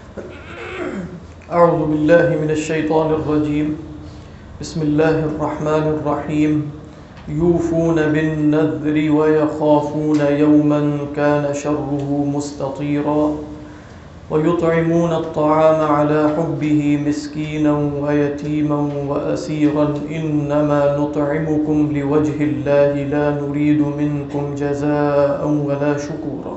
اعوذ باللہ من الشیطان الرجیم بسم اللہ الرحمن الرحیم یوفون بالنذر ویخافون یوما کان شره مستطیرا ویطعمون الطعام على حبه مسکینا ویتیما واسیرا انما نطعمکم لوجه اللہ لا نرید منکم جزاء ولا شکورا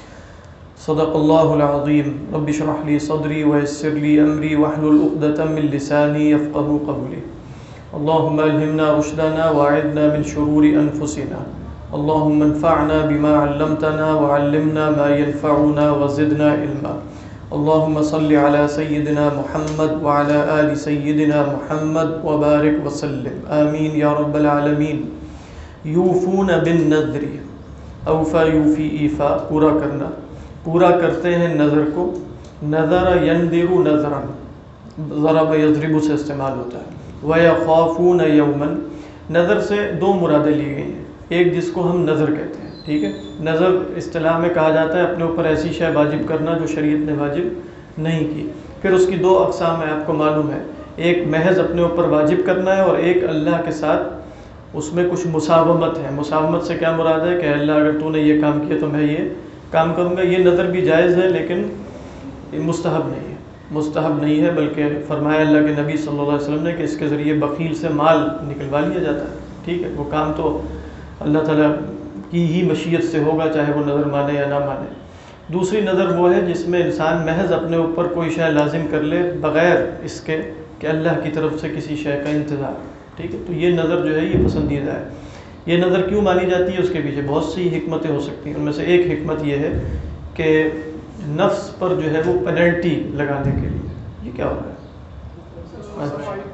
صدق اللہ العظیم رب اشرح لی صدری ویسر لی امری واحلل عقدۃ من لسانی یفقهوا قولی اللهم الہمنا رشدنا واعذنا من شرور انفسنا اللهم انفعنا بما علمتنا وعلمنا ما ينفعنا وزدنا علما اللهم صل على سيدنا محمد وعلى آل سيدنا محمد وبارك وسلم آمین یا رب العالمین۔ یوفون بالنذر، اوفا یوفی ایفا، پورا کرنا، پورا کرتے ہیں نظر کو۔ نظر ينذر نظرا، ضرب یضرب سے استعمال ہوتا ہے۔ وَيَخَافُونَ يَوْمًا، نظر سے دو مرادیں لی گئی ہیں، ایک جس کو ہم نظر کہتے ہیں، ٹھیک ہے۔ نظر اصطلاح میں کہا جاتا ہے اپنے اوپر ایسی شے واجب کرنا جو شریعت نے واجب نہیں کی۔ پھر اس کی دو اقسام ہیں، آپ کو معلوم ہے، ایک محض اپنے اوپر واجب کرنا ہے اور ایک اللہ کے ساتھ اس میں کچھ مساومت ہے۔ مساومت سے کیا مراد ہے کہ اللہ اگر تو نے یہ کام کیا تو میں یہ کام کروں گا۔ یہ نظر بھی جائز ہے لیکن مستحب نہیں ہے، مستحب نہیں ہے، بلکہ فرمایا اللہ کے نبی صلی اللہ علیہ وسلم نے کہ اس کے ذریعے بخیل سے مال نکلوا لیا جاتا ہے، ٹھیک ہے۔ وہ کام تو اللہ تعالیٰ کی ہی مشیت سے ہوگا، چاہے وہ نظر مانے یا نہ مانے۔ دوسری نظر وہ ہے جس میں انسان محض اپنے اوپر کوئی شے لازم کر لے بغیر اس کے کہ اللہ کی طرف سے کسی شے کا انتظار، ٹھیک ہے۔ تو یہ نظر جو ہے یہ پسندیدہ ہے۔ یہ نظر کیوں مانی جاتی ہے، اس کے پیچھے بہت سی حکمتیں ہو سکتی ہیں۔ ان میں سے ایک حکمت یہ ہے کہ نفس پر جو ہے وہ پینلٹی لگانے کے لیے۔ یہ کیا ہو رہا ہے؟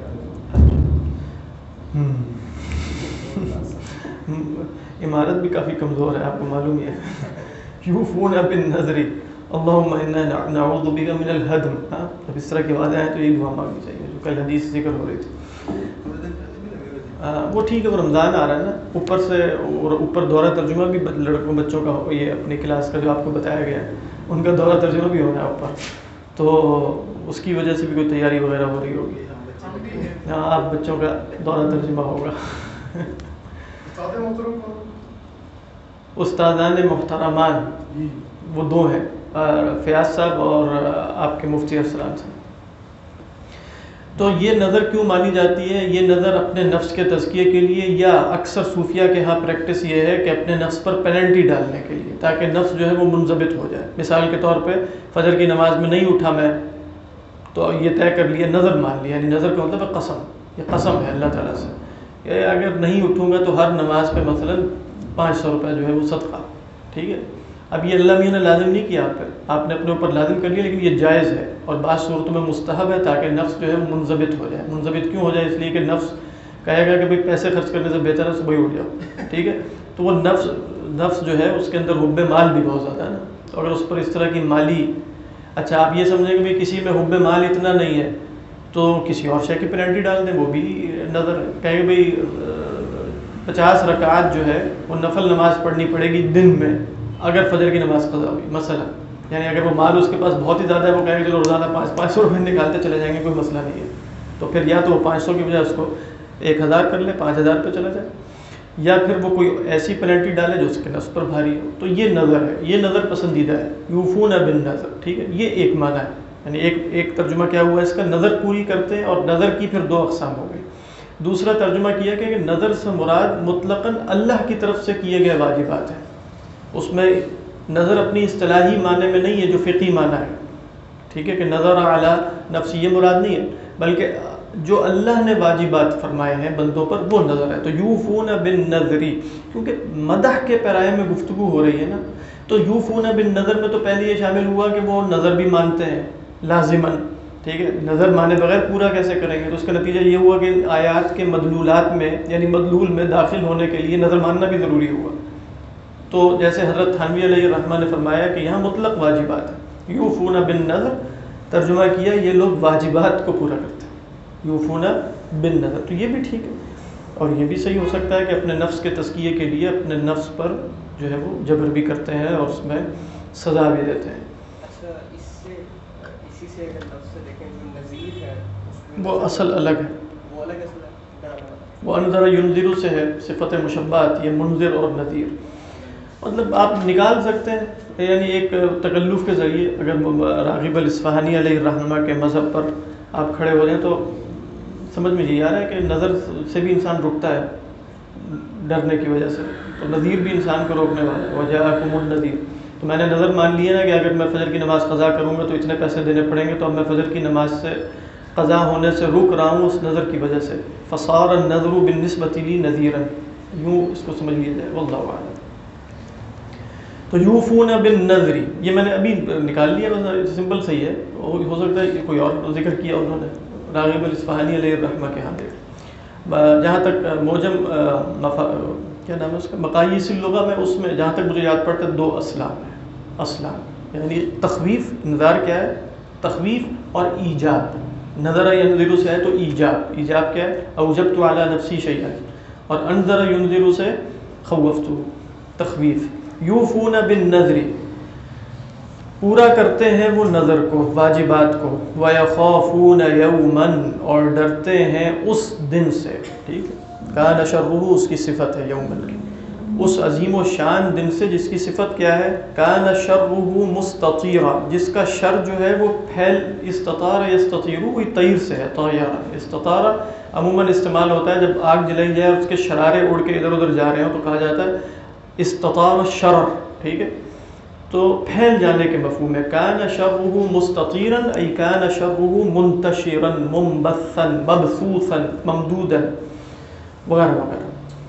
عمارت بھی کافی کمزور ہے، آپ کو معلوم ہی ہے۔ یوفون بالنذر اللہم انا نعوذ بک من الہدم۔ جب اس طرح کی باتیں ہیں تو یہ دعا مانگنی چاہیے، جو کل حدیث ذکر ہو رہی تھی۔ وہ ٹھیک ہے، وہ رمضان آ رہا ہے نا، اوپر سے اور اوپر دورہ ترجمہ بھی لڑکوں بچوں کا، یہ اپنی کلاس کا جو آپ کو بتایا گیا ہے ان کا دورہ ترجمہ بھی ہو رہا ہے اوپر، تو اس کی وجہ سے بھی کوئی تیاری وغیرہ ہو رہی ہوگی۔ ہاں، آپ بچوں کا دورہ ترجمہ ہوگا۔ استادان محترمان وہ دو ہیں، فیاض صاحب اور آپ کے مفتی ارسلان صاحب۔ تو یہ نظر کیوں مانی جاتی ہے؟ یہ نظر اپنے نفس کے تزکیے کے لیے، یا اکثر صوفیہ کے ہاں پریکٹس یہ ہے کہ اپنے نفس پر پینلٹی ڈالنے کے لیے، تاکہ نفس جو ہے وہ منضبط ہو جائے۔ مثال کے طور پہ فجر کی نماز میں نہیں اٹھا میں، تو یہ طے کر لیا، نظر مان لیا، یعنی نظر کا مطلب ہے قسم، یہ قسم ہے اللہ تعالیٰ سے کہ اگر نہیں اٹھوں گا تو ہر نماز پہ مثلا 500 روپے جو ہے وہ صدقہ، ٹھیک ہے۔ اب یہ اللہ میاں نے لازم نہیں کیا آپ پہ، آپ نے اپنے اوپر لازم کر لیا، لیکن یہ جائز ہے اور بعض صورتوں میں مستحب ہے، تاکہ نفس جو ہے وہ منضبط ہو جائے۔ منضبط کیوں ہو جائے؟ اس لیے کہ نفس کہے گا کہ بھئی پیسے خرچ کرنے سے بہتر ہے صبح ہی اٹھ جاؤ، ٹھیک ہے۔ تو وہ نفس جو ہے اس کے اندر حب مال بھی بہت زیادہ ہے نا، تو اگر اس پر اس طرح کی مالی، اچھا آپ یہ سمجھیں کہ بھئی کسی میں حب مال اتنا نہیں ہے تو کسی اور شے کی پینلٹی ڈال دیں، وہ بھی نظر کہیں بھئی 50 رکعات جو ہے وہ نفل نماز پڑھنی پڑے گی دن میں اگر فجر کی نماز قضا ہوئی مثلا، یعنی اگر وہ مال اس کے پاس بہت ہی زیادہ ہے، وہ کہیں گے چلو روزانہ 500 روپے نکالتے چلے جائیں گے، کوئی مسئلہ نہیں ہے، تو پھر یا تو وہ 500 کی بجائے اس کو 1000 کر لے، 5000 پہ چلا جائے، یا پھر وہ کوئی ایسی پینلٹی ڈالے جو اس کے نفس پر بھاری ہو۔ تو یہ نظر ہے، یہ نظر پسندیدہ ہے، یوفون بالنظر، ٹھیک ہے۔ یہ ایک معنی ہے، یعنی ایک ترجمہ کیا ہوا اس کا، نظر پوری کرتے ہیں، اور نظر کی پھر دو اقسام ہو گئی۔ دوسرا ترجمہ کیا کہ نظر سے مراد مطلقاً اللہ کی طرف سے کیے گئے واجبات ہیں، اس میں نظر اپنی اصطلاحی معنی میں نہیں ہے جو فقہی معنی ہے، ٹھیک ہے، کہ نظر اعلیٰ نفسی یہ مراد نہیں ہے، بلکہ جو اللہ نے واجبات فرمائے ہیں بندوں پر وہ نظر ہے۔ تو یوفون بالنذر، کیونکہ مدح کے پیرائے میں گفتگو ہو رہی ہے نا، تو یوفون بالنذر میں تو پہلے یہ شامل ہوا کہ وہ نظر بھی مانتے ہیں لازماً، ٹھیک ہے۔ نظر مانے بغیر پورا کیسے کریں گے؟ تو اس کا نتیجہ یہ ہوا کہ آیات کے مدلولات میں، یعنی مدلول میں داخل ہونے کے لیے نظر ماننا بھی ضروری ہوا۔ تو جیسے حضرت تھانوی علیہ الرحمہ نے فرمایا کہ یہاں مطلق واجبات ہیں، یوفون بالنذر ترجمہ کیا یہ لوگ واجبات کو پورا کرتے ہیں، یوفون بالنذر، تو یہ بھی ٹھیک ہے، اور یہ بھی صحیح ہو سکتا ہے کہ اپنے نفس کے تزکیے کے لیے اپنے نفس پر جو ہے وہ جبر بھی کرتے ہیں اور اس میں سزا بھی دیتے ہیں۔ اچھا اسی سے اگر لفظ سے دیکھیں جو نذیر ہے وہ اصل الگ ہے، وہ الگ اصل ہے، وہ انذر ینذر سے ہے، صفت مشبہات یہ منذر اور نذیر، مطلب آپ نکال سکتے ہیں یعنی ایک تکلف کے ذریعے اگر راغب الاصفہانی علیہ الرحمہ کے مذہب پر آپ کھڑے ہو جائیں تو سمجھ میں یہ آ رہا ہے کہ نظر سے بھی انسان رکتا ہے ڈرنے کی وجہ سے، تو نذیر بھی انسان کو روکنے والا ہے، وجاءکم النذیر، تو میں نے نظر مان لیا نا کہ اگر میں فجر کی نماز قضا کروں گا تو اتنے پیسے دینے پڑیں گے، تو اب میں فجر کی نماز سے قضا ہونے سے رک رہا ہوں اس نظر کی وجہ سے، فصار النذر بالنسبۃ لی نذیرا، یوں اس کو سمجھ لیا جائے، واللہ اعلم۔ تو یوفون بالنذر یہ میں نے ابھی نکال لیا، بس سمپل صحیح ہے، ہو سکتا ہے کوئی اور ذکر کیا انہوں نے راغب الاصفہانی علیہ الرحمہ کے ہاں دیکھ۔ جہاں تک موجم کیا نام ہے اس کا مقاییس اللغہ میں، اس میں جہاں تک مجھے یاد پڑتا ہے 2 اسلام یعنی تخویف، انذار کیا ہے؟ تخویف اور ایجاب، نظر ینذر سے ہے تو ایجاب کیا ہے؟ اوجبت علی نفسی شیئا، اور انذر ینذر سے خوفت، تخویف۔ یوفون بالنذر پورا کرتے ہیں وہ نظر کو، واجبات کو، وَيَخَافُونَ يَوْمًا اور ڈرتے ہیں اس دن سے، ٹھیک ہے، کان شرہ اس کی صفت ہے یومن کی، اس عظیم و شان دن سے جس کی صفت کیا ہے؟ کان شرہ مستطیرا، جس کا شر جو ہے وہ پھیل، استطار یستطیر کوئی طیر سے ہے، طیارہ، استطارہ عموماً استعمال ہوتا ہے جب آگ جلائی جائے اور اس کے شرارے اڑ کے ادھر ادھر جا رہے ہوں تو کہا جاتا ہے استطار الشرر، ٹھیک ہے، تو پھیل جانے کے مفہوم ہے۔ کان شرہ مستطیرا ای کان شرہ منتشرا منبثا مبثوثا ممدودا وغیرہ وغیرہ۔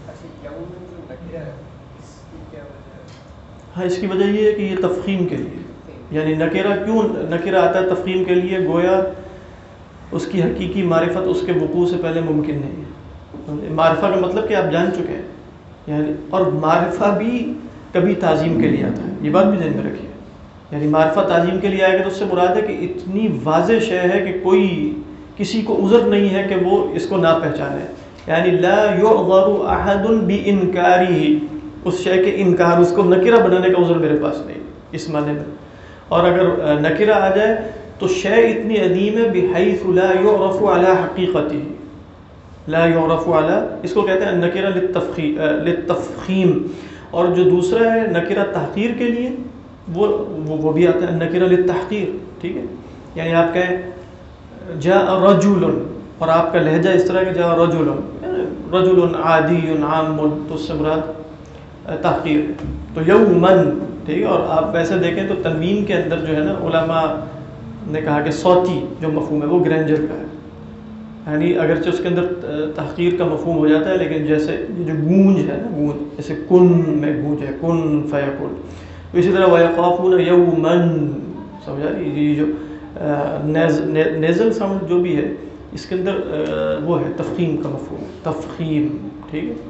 ہاں اس کی وجہ یہ ہے کہ یہ تفخیم کے لیے، یعنی نکرہ کیوں نکرہ آتا ہے تفخیم کے لیے؟ گویا اس کی حقیقی معرفت اس کے وقوع سے پہلے ممکن نہیں ہے۔ معرفہ کا مطلب کہ آپ جان چکے ہیں، یعنی اور معرفہ بھی کبھی تعظیم کے لیے آتا ہے، یہ بات بھی ذہن میں رکھیے، یعنی معرفہ تعظیم کے لیے آئے گا تو اس سے مراد ہے کہ اتنی واضح شے ہے کہ کوئی کسی کو عذر نہیں ہے کہ وہ اس کو نہ پہچانے، یعنی لا یعذر احد بانکارہ، اس شے کے انکار، اس کو نکرہ بنانے کا عذر میرے پاس نہیں اس معنی میں۔ اور اگر نکرہ آ جائے تو شے اتنی عظیم ہے بحیث لا یعرف علی حقیقتہ، لا یعرف علی، اس کو کہتے ہیں نکرہ للتفخیم۔ اور جو دوسرا ہے نکرہ تحقیر کے لیے، وہ بھی آتا ہے نکرہ للتحقیر، ٹھیک ہے، یعنی آپ کہیں جاء رجل اور آپ کا لہجہ اس طرح کہ جاء رجل، رجل عادی عام، تو اس سے مراد تحقیر ہے۔ تو یومن، ٹھیک ہے، اور آپ ویسے دیکھیں تو تنوین کے اندر جو ہے نا علماء نے کہا کہ صوتی جو مفہوم ہے وہ گرینجر کا ہے، یعنی اگرچہ اس کے اندر تحقیر کا مفہوم ہو جاتا ہے، لیکن جیسے یہ جو گونج ہے نا، گونج جیسے کن میں گونج ہے، کن فیکن، تو اسی طرح وَيَخَافُونَ يَوْمًا، سمجھا رہی، یہ جو نیزل ساؤنڈ جو بھی ہے اس کے اندر وہ ہے تفخیم کا مفہوم، تفخیم، ٹھیک ہے۔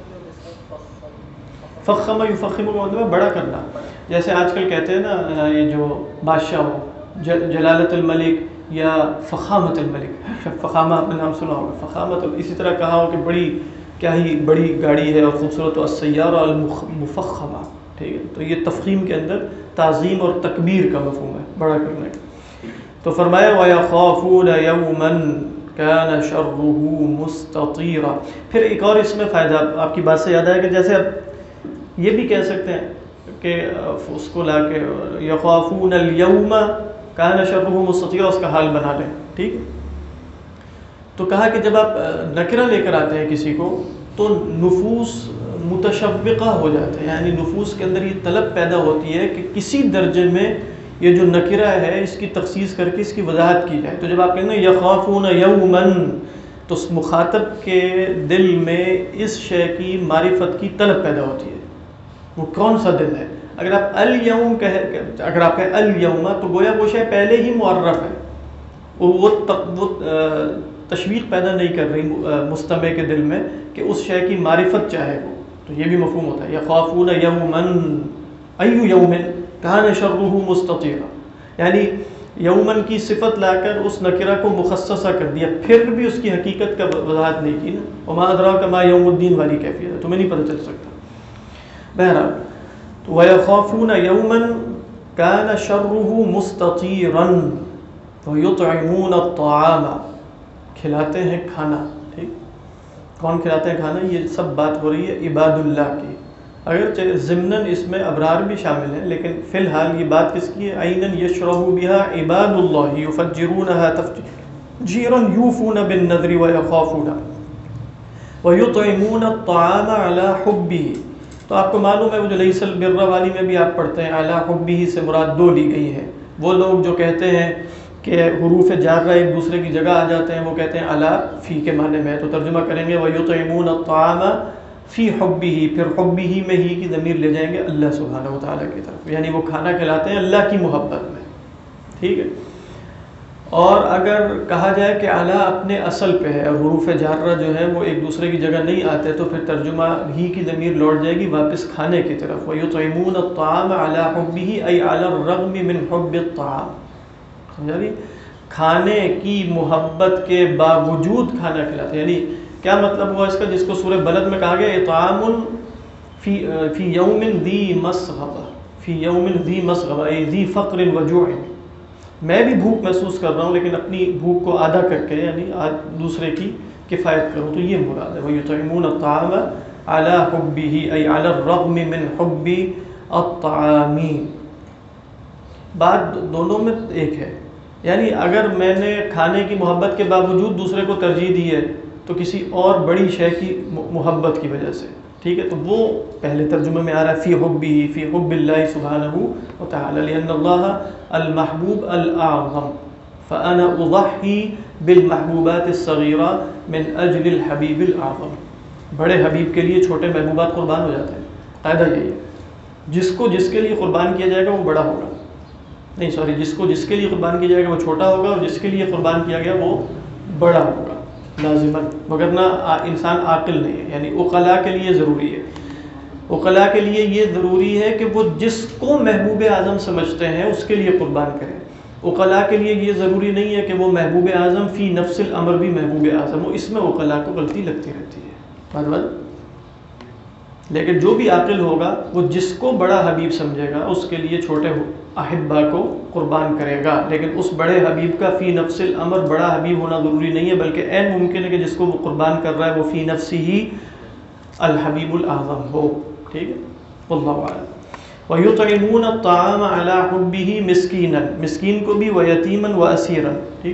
فخم یفخم کا مطلب ہے بڑا کرنا، جیسے آج کل کہتے ہیں نا یہ جو بادشاہ ہو، جلالت الملک یا فخامت الملک، فخامہ آپ نے نام سنا ہوگا، فخامت، اسی طرح کہا ہو کہ بڑی کیا ہی بڑی گاڑی ہے اور خوبصورت، السیارہ المفخمہ، ٹھیک ہے، تو یہ تفخیم کے اندر تعظیم اور تکبیر کا مفہوم ہے، بڑا کرنے کا۔ تو فرمایا وَيَخَافُونَ يَوْمًا كَانَ شَرُّهُ مُسْتَطِيرًا۔ پھر ایک اور اس میں فائدہ آپ کی بات سے یاد آیا کہ جیسے اب یہ بھی کہہ سکتے ہیں کہ اس کو لا کے یخافون اليوم کان شرہ مستطیرا اس کا حال بنا لیں، ٹھیک ہے، تو کہا کہ جب آپ نکرہ لے کر آتے ہیں کسی کو تو نفوس متشوقہ ہو جاتے ہیں، یعنی نفوس کے اندر یہ طلب پیدا ہوتی ہے کہ کسی درجے میں یہ جو نکرہ ہے اس کی تخصیص کر کے اس کی وضاحت کی جائے۔ تو جب آپ کہیں گے یخافون یومن تو اس مخاطب کے دل میں اس شے کی معرفت کی طلب پیدا ہوتی ہے، وہ کون سا دن ہے۔ اگر آپ الیوم اگر آپ کہیں الیوم تو گویا وہ شے پہلے ہی معرف ہے، وہ تشویق پیدا نہیں کر رہی مستمع کے دل میں کہ اس شے کی معرفت چاہے وہ، تو یہ بھی مفہوم ہوتا ہے یخافون یومن ای یوم کان شرہ مستطیرا، یعنی یومن کی صفت لا کر اس نکرہ کو مخصصہ کر دیا، پھر بھی اس کی حقیقت کا وضاحت نہیں کی نا، وما ادراک ما یوم الدین والی کیفیت ہے، تمہیں نہیں پتہ چل سکتا۔ بہرحال تو وَيَخَافُونَ يَوْمًا کان شرہ مستطیرا ویطعمون الطعام، کھلاتے ہیں کھانا. ٹھیک، کون کھلاتے ہیں کھانا؟ یہ سب بات ہو رہی ہے عباد اللہ کی، اگرچہ ضمناً اس میں ابرار بھی شامل ہیں، لیکن فی الحال یہ بات کس کی ہے؟ عیناً یشرب بها عباد اللہ یفجرونها تفجیرا یوفون بالنذر ویخافون ویطعمون الطعام علی حبہ. تو آپ کو معلوم ہے وہ جو لیس البر والی میں بھی آپ پڑھتے ہیں علی حبہ سے مراد دو لی گئی ہے. وہ لوگ جو کہتے ہیں کہ حروف جارہ ایک دوسرے کی جگہ آ جاتے ہیں، وہ کہتے ہیں علی فی کے معنی میں، تو ترجمہ کریں گے ویطعمون الطعام فی حبہ، پھر حبہ میں ہی کی ضمیر لے جائیں گے اللہ سبحانہ وتعالیٰ کی طرف، یعنی وہ کھانا کھلاتے ہیں اللہ کی محبت میں. ٹھیک ہے. اور اگر کہا جائے کہ اعلیٰ اپنے اصل پہ ہے اور حروف جارہ جو ہے وہ ایک دوسرے کی جگہ نہیں آتے، تو پھر ترجمہ ہی کی ضمیر لوٹ جائے گی واپس کھانے کی طرف. وَيُطْعِمُونَ الطَّعَامَ عَلَى حُبِّهِ أَيْ عَلَى الرَّغْمِ مِنْ حُبِّ الطَّعَامِ. سمجھا بھی؟ کھانے کی محبت کے باوجود کھانا کھلاتے ہیں. یعنی کیا مطلب ہوا اس کا، جس کو سورہ بلد میں کہا گیا اطعام فی یوم ذی مسغبہ، فی یوم ذی مسغبہ ای ذی فقر وجوع. میں بھی بھوک محسوس کر رہا ہوں لیکن اپنی بھوک کو آدھا کر کے یعنی دوسرے کی کفایت کروں، تو یہ مراد ہے. وَيُطْعِمُونَ الطَّعَامَ عَلَى حُبِّهِ أي عَلَى الرَّغْمِ مِنْ حُبِّ الطَّعَامِ. بات دونوں میں ایک ہے، یعنی اگر میں نے کھانے کی محبت کے باوجود دوسرے کو ترجیح دی ہے تو کسی اور بڑی شے کی محبت کی وجہ سے. ٹھیک ہے، تو وہ پہلے ترجمے میں آ رہا ہے فی حبہ، فی حب اللہ سبحانہ وتعالی، لأن اللہ المحبوب الأعظم فأنا أضحی بالمحبوبات الصغیرہ من اجل الحبیب الأعظم. بڑے حبیب کے لیے چھوٹے محبوبات قربان ہو جاتے ہیں. قاعدہ یہی ہے، جس کے لیے قربان کیا جائے گا وہ بڑا ہوگا، نہیں سوری، جس کے لیے قربان کیا جائے گا وہ چھوٹا ہوگا، اور جس کے لیے قربان کیا گیا وہ بڑا ہوگا لازماً، مگر نہ انسان عاقل نہیں ہے. یعنی عقلاء کے لیے ضروری ہے، عقلاء کے لیے یہ ضروری ہے کہ وہ جس کو محبوب اعظم سمجھتے ہیں اس کے لیے قربان کریں. عقلاء کے لیے یہ ضروری نہیں ہے کہ وہ محبوب اعظم فی نفس الامر بھی محبوب اعظم ہو. اس میں عقلاء کو غلطی لگتی رہتی ہے بات. لیکن جو بھی عاقل ہوگا وہ جس کو بڑا حبیب سمجھے گا اس کے لیے چھوٹے احبا کو قربان کرے گا. لیکن اس بڑے حبیب کا فی نفس الامر بڑا حبیب ہونا ضروری نہیں ہے، بلکہ عین ممکن ہے کہ جس کو وہ قربان کر رہا ہے وہ فی نفسی ہی الحبیب الاعظم ہو. ٹھیک ہے، واللہ اعلم. وَيُطْعِمُونَ الطَّعَامَ عَلَى حُبِّهِ مِسْكِينًا، مسکین کو بھی، وَيَتِيمًا وَأَسِيرًا. ٹھیک،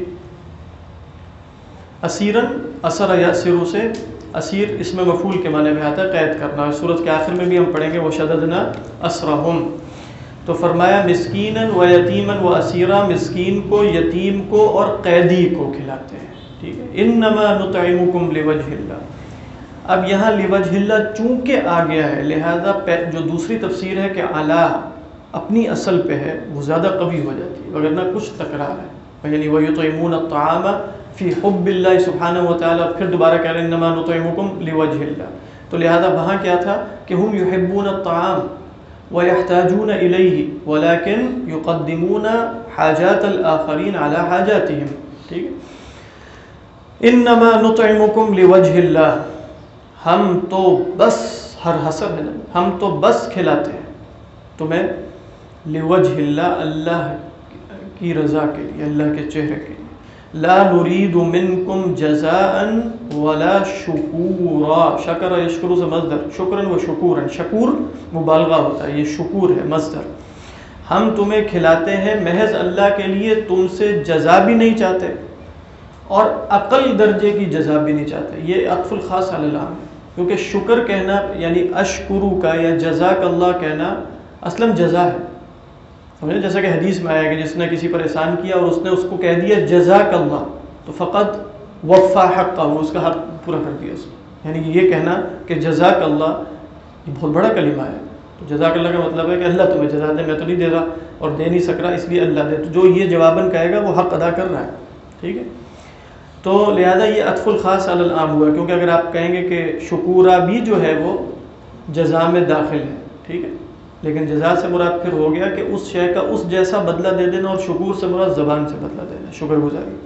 اسیرًا اسر یاسر سے، اسیر اس میں مفعول کے معنی میں آتا ہے قید کرنا. سورۃ کے آخر میں بھی ہم پڑھیں گے وَشَدَدْنَا أَسْرَهُمْ. تو فرمایا مسکیناً و یتیماً و اسیرا، مسکین کو، یتیم کو اور قیدی کو کھلاتے ہیں. ٹھیک ہے، انما نطعمکم لوجہ اللہ. اب یہاں لوجہ اللہ چونکہ آ گیا ہے لہذا جو دوسری تفسیر ہے کہ اعلیٰ اپنی اصل پہ ہے وہ زیادہ قوی ہو جاتی ہے، وگرنہ کچھ تکرار ہے. یعنی وَيُطْعِمُونَ الطَّعَامَ فی حب اللہ سبحانہ وتعالی، پھر دوبارہ کہہ رہے ہیں انما نطعمکم لوجہ اللہ. تو لہذا وہاں کیا تھا کہ ہم یحبون الطعام وَيَحْتَاجُونَ إِلَيْهِ وَلَكِنْ يُقَدِّمُونَ حَاجَاتَ الْآخَرِينَ عَلَى حَاجَاتِهِمْ. ٹھیک ہے، اِنَّمَا نُطْعِمُكُمْ لِوَجْهِ اللَّهِ. ہم تو بس، ہر حسر ہے نا، ہم تو بس کھلاتے ہیں تمہیں لِوَجْهِ اللَّهِ، اللہ کی رضا کے لیے، اللہ کے چہرے کے لیے. لا نريد منكم جزاء ولا شکورا. شکر یشکر سے مصدر، شکرا و شکورا، شکور مبالغہ ہوتا ہے، یہ شکور ہے مصدر. ہم تمہیں کھلاتے ہیں محض اللہ کے لیے، تم سے جزا بھی نہیں چاہتے اور اقل درجے کی جزا بھی نہیں چاہتے. یہ عطف الخاص علی العام ہے، کیونکہ شکر کہنا یعنی اشکرو کا یا جزاک اللہ کہنا اصلاً جزا ہے. سمجھے، جیسا کہ حدیث میں آیا کہ جس نے کسی پر احسان کیا اور اس نے اس کو کہہ دیا جزاک اللہ، تو فقط وفا حق کا، وہ اس کا حق پورا کر دیا اس نے. یعنی یہ کہنا کہ جزاک اللہ یہ بہت بڑا کلمہ ہے. تو جزاک اللہ کا مطلب ہے کہ اللہ تمہیں جزا دے، میں تو نہیں دے رہا اور دے نہیں سک رہا، اس لیے اللہ دے. تو جو یہ جواباً کہے گا وہ حق ادا کر رہا ہے. ٹھیک ہے، تو لہذا یہ عطف الخاص علی العام ہوا، کیونکہ اگر آپ کہیں گے کہ شکورہ بھی جو ہے وہ جزا میں داخل ہے. ٹھیک ہے، لیکن جزا سے مراد پھر ہو گیا کہ اس شے کا اس جیسا بدلہ دے دینا، اور شکور سے مراد زبان سے بدلہ دینا، شکر گزاری.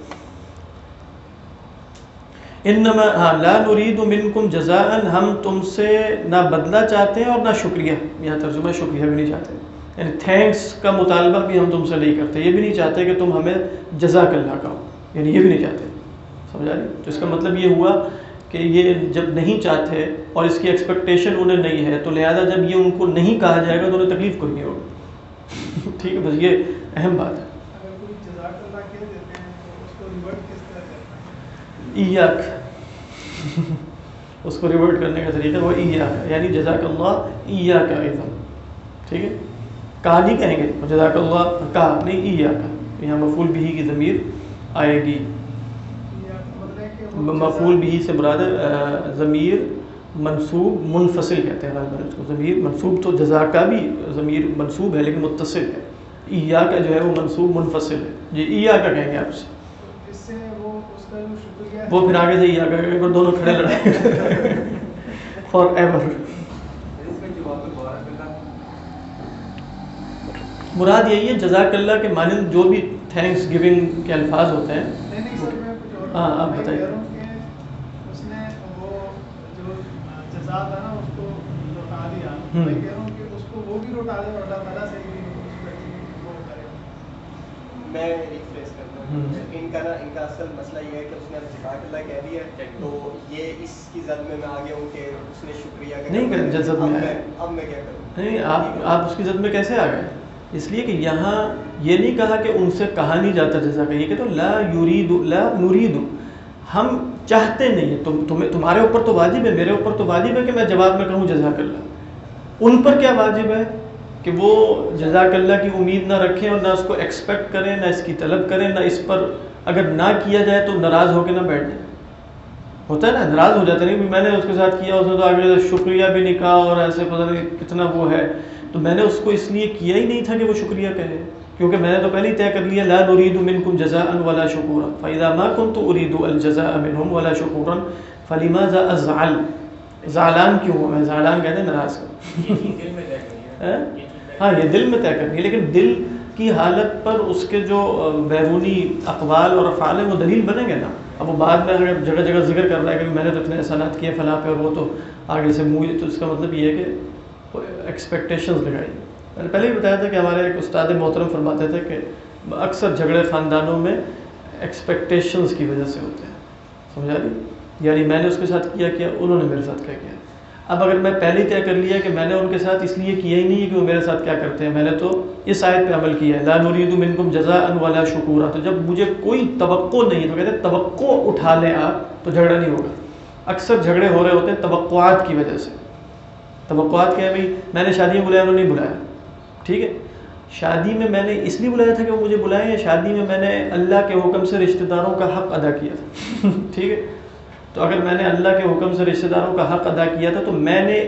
انما لا نريد منکم جزاء، ہم تم سے نہ بدلہ چاہتے ہیں اور نہ شکریہ. یہاں ترجمہ شکریہ بھی نہیں چاہتے. یعنی تھینکس کا مطالبہ بھی ہم تم سے نہیں کرتے، یہ بھی نہیں چاہتے کہ تم ہمیں جزاک اللہ کہو، یعنی یہ بھی نہیں چاہتے. سمجھا نہیں؟ تو اس کا مطلب یہ ہوا کہ یہ جب نہیں چاہتے اور اس کی ایکسپیکٹیشن انہیں نہیں ہے، تو لہذا جب یہ ان کو نہیں کہا جائے گا تو انہیں تکلیف کوئی نہیں ہوگی. ٹھیک ہے، بس یہ اہم بات ہے. اگر کوئی جزاک اللہ کہہ دیتے ہیں تو اس کو ریورٹ کس طرح کرنا ہے؟ ایاک اس کو ریورٹ کرنے کا طریقہ وہ ایاک، یعنی جزاک اللہ ایاک ایضا. ٹھیک ہے، کہا نہیں کہیں گے جزاک اللہ، کہا نہیں ایاک، یہاں مفعول بھی کی ضمیر آئے گی. مفعول بھی سے مراد ضمیر منصوب منفصل کہتے ہیں غالباً اس کو. ضمیر منصوب تو جزاک کا بھی ضمیر منصوب ہے لیکن متصل ہے. ایاک جو ہے وہ منصوب منفصل ہے. جی ایاک کہیں گے آپ سے، اس سے وہ اس کا جو شکریہ ہے وہ پھر آگے سے ایاک کہیں گے، دونوں کھڑے لڑیں فار ایور. مراد یہی ہے جزاک اللہ کے معنی جو بھی تھینکس گیونگ کے الفاظ ہوتے ہیں. نہیں سر، میں کچھ اور ہاں آپ بتائیے. کہہ رہا ہوں کہ اس نے وہ جو جزا تھا نا اس کو لوٹا دیا. میں کہہ رہا ہوں کہ اس کو وہ بھی لوٹا دے اور اللہ تعالیٰ سے بھی اس پہ وہ کرے. میں ریفریش کرتا ہوں. ان کا اصل مسئلہ یہ ہے کہ اس نے جزاک اللہ کہہ دیا تو یہ اس کی زد میں آ گیا ہوں کہ اس نے شکریہ نہیں جزت میں اب میں کیا کروں؟ نہیں، آپ اس کی زد میں کیسے آ گئے؟ اس لیے کہ یہاں یہ نہیں کہا کہ ان سے کہا نہیں جاتا جزاک، یہ کہ تو لا یرید لا نرید، ہم چاہتے نہیں ہیں. تمہارے اوپر تو واجب ہے، میرے اوپر تو واجب ہے کہ میں جواب میں کہوں جزاک اللہ. ان پر کیا واجب ہے کہ وہ جزاک اللہ کی امید نہ رکھیں اور نہ اس کو ایکسپیکٹ کریں، نہ اس کی طلب کریں، نہ اس پر اگر نہ کیا جائے تو ناراض ہو کے نہ بیٹھ جائیں. ہوتا ہے نا، ناراض ہو جاتے نہیں، میں نے اس کے ساتھ کیا، اس نے تو آگے شکریہ بھی نہیں کہا اور ایسے پتہ نہیں کتنا وہ ہے، تو میں نے اس کو اس لیے کیا ہی نہیں تھا کہ وہ شکریہ کہے، کیونکہ میں نے تو پہلے ہی طے کر لیا لا نريد منكم جزاء ولا شكورا فاذا ما كنت اريد الجزاء منهم ولا شكورا فلماذا ازعل. زعلان کیوں ہوں میں؟ زعلان کہتے ہیں ناراض کا. ہاں یہ دل میں طے کرنی ہے، لیکن دل کی حالت پر اس کے جو بیرونی اقوال اور افعال ہیں وہ دلیل بنیں گے نا. اب وہ بعد میں اگر جگہ جگہ ذکر کر رہا ہے کہ میں نے تو اتنے احسانات کیے فلاں پہ، اور وہ تو آگے سے منہ، تو اس کا مطلب یہ ہے کہ ایکسپیکٹیشنز لگائی. میں نے پہلے ہی بتایا تھا کہ ہمارے ایک استاد محترم فرماتے تھے کہ اکثر جھگڑے خاندانوں میں ایکسپیکٹیشنز کی وجہ سے ہوتے ہیں. سمجھا نہیں؟ یعنی میں نے اس کے ساتھ کیا انہوں نے میرے ساتھ کیا کیا. اب اگر میں پہلے ہی طے کر لیا کہ میں نے ان کے ساتھ اس لیے کیا ہی نہیں ہے کہ وہ میرے ساتھ کیا کرتے ہیں، میں نے تو اس آیت پہ عمل کیا ہے لا نريد منكم جزاء ولا شکورا. تو جب مجھے کوئی توقع نہیں ہے تو کہتے ہیں توقع اٹھا لیں آپ تو جھگڑا نہیں ہوگا. اکثر جھگڑے ہو رہے ہوتے ہیں توقعات کی وجہ سے. توقعات کیا ہے بھائی؟ میں نے شادی میں بلایا، انہوں نے نہیں بلایا. ٹھیک ہے، شادی میں میں نے اس لیے بلایا تھا کہ وہ مجھے بلائیں، یا شادی میں میں نے اللہ کے حکم سے رشتہ داروں کا حق ادا کیا تھا. ٹھیک ہے، تو اگر میں نے اللہ کے حکم سے رشتہ داروں کا حق ادا کیا تھا تو میں نے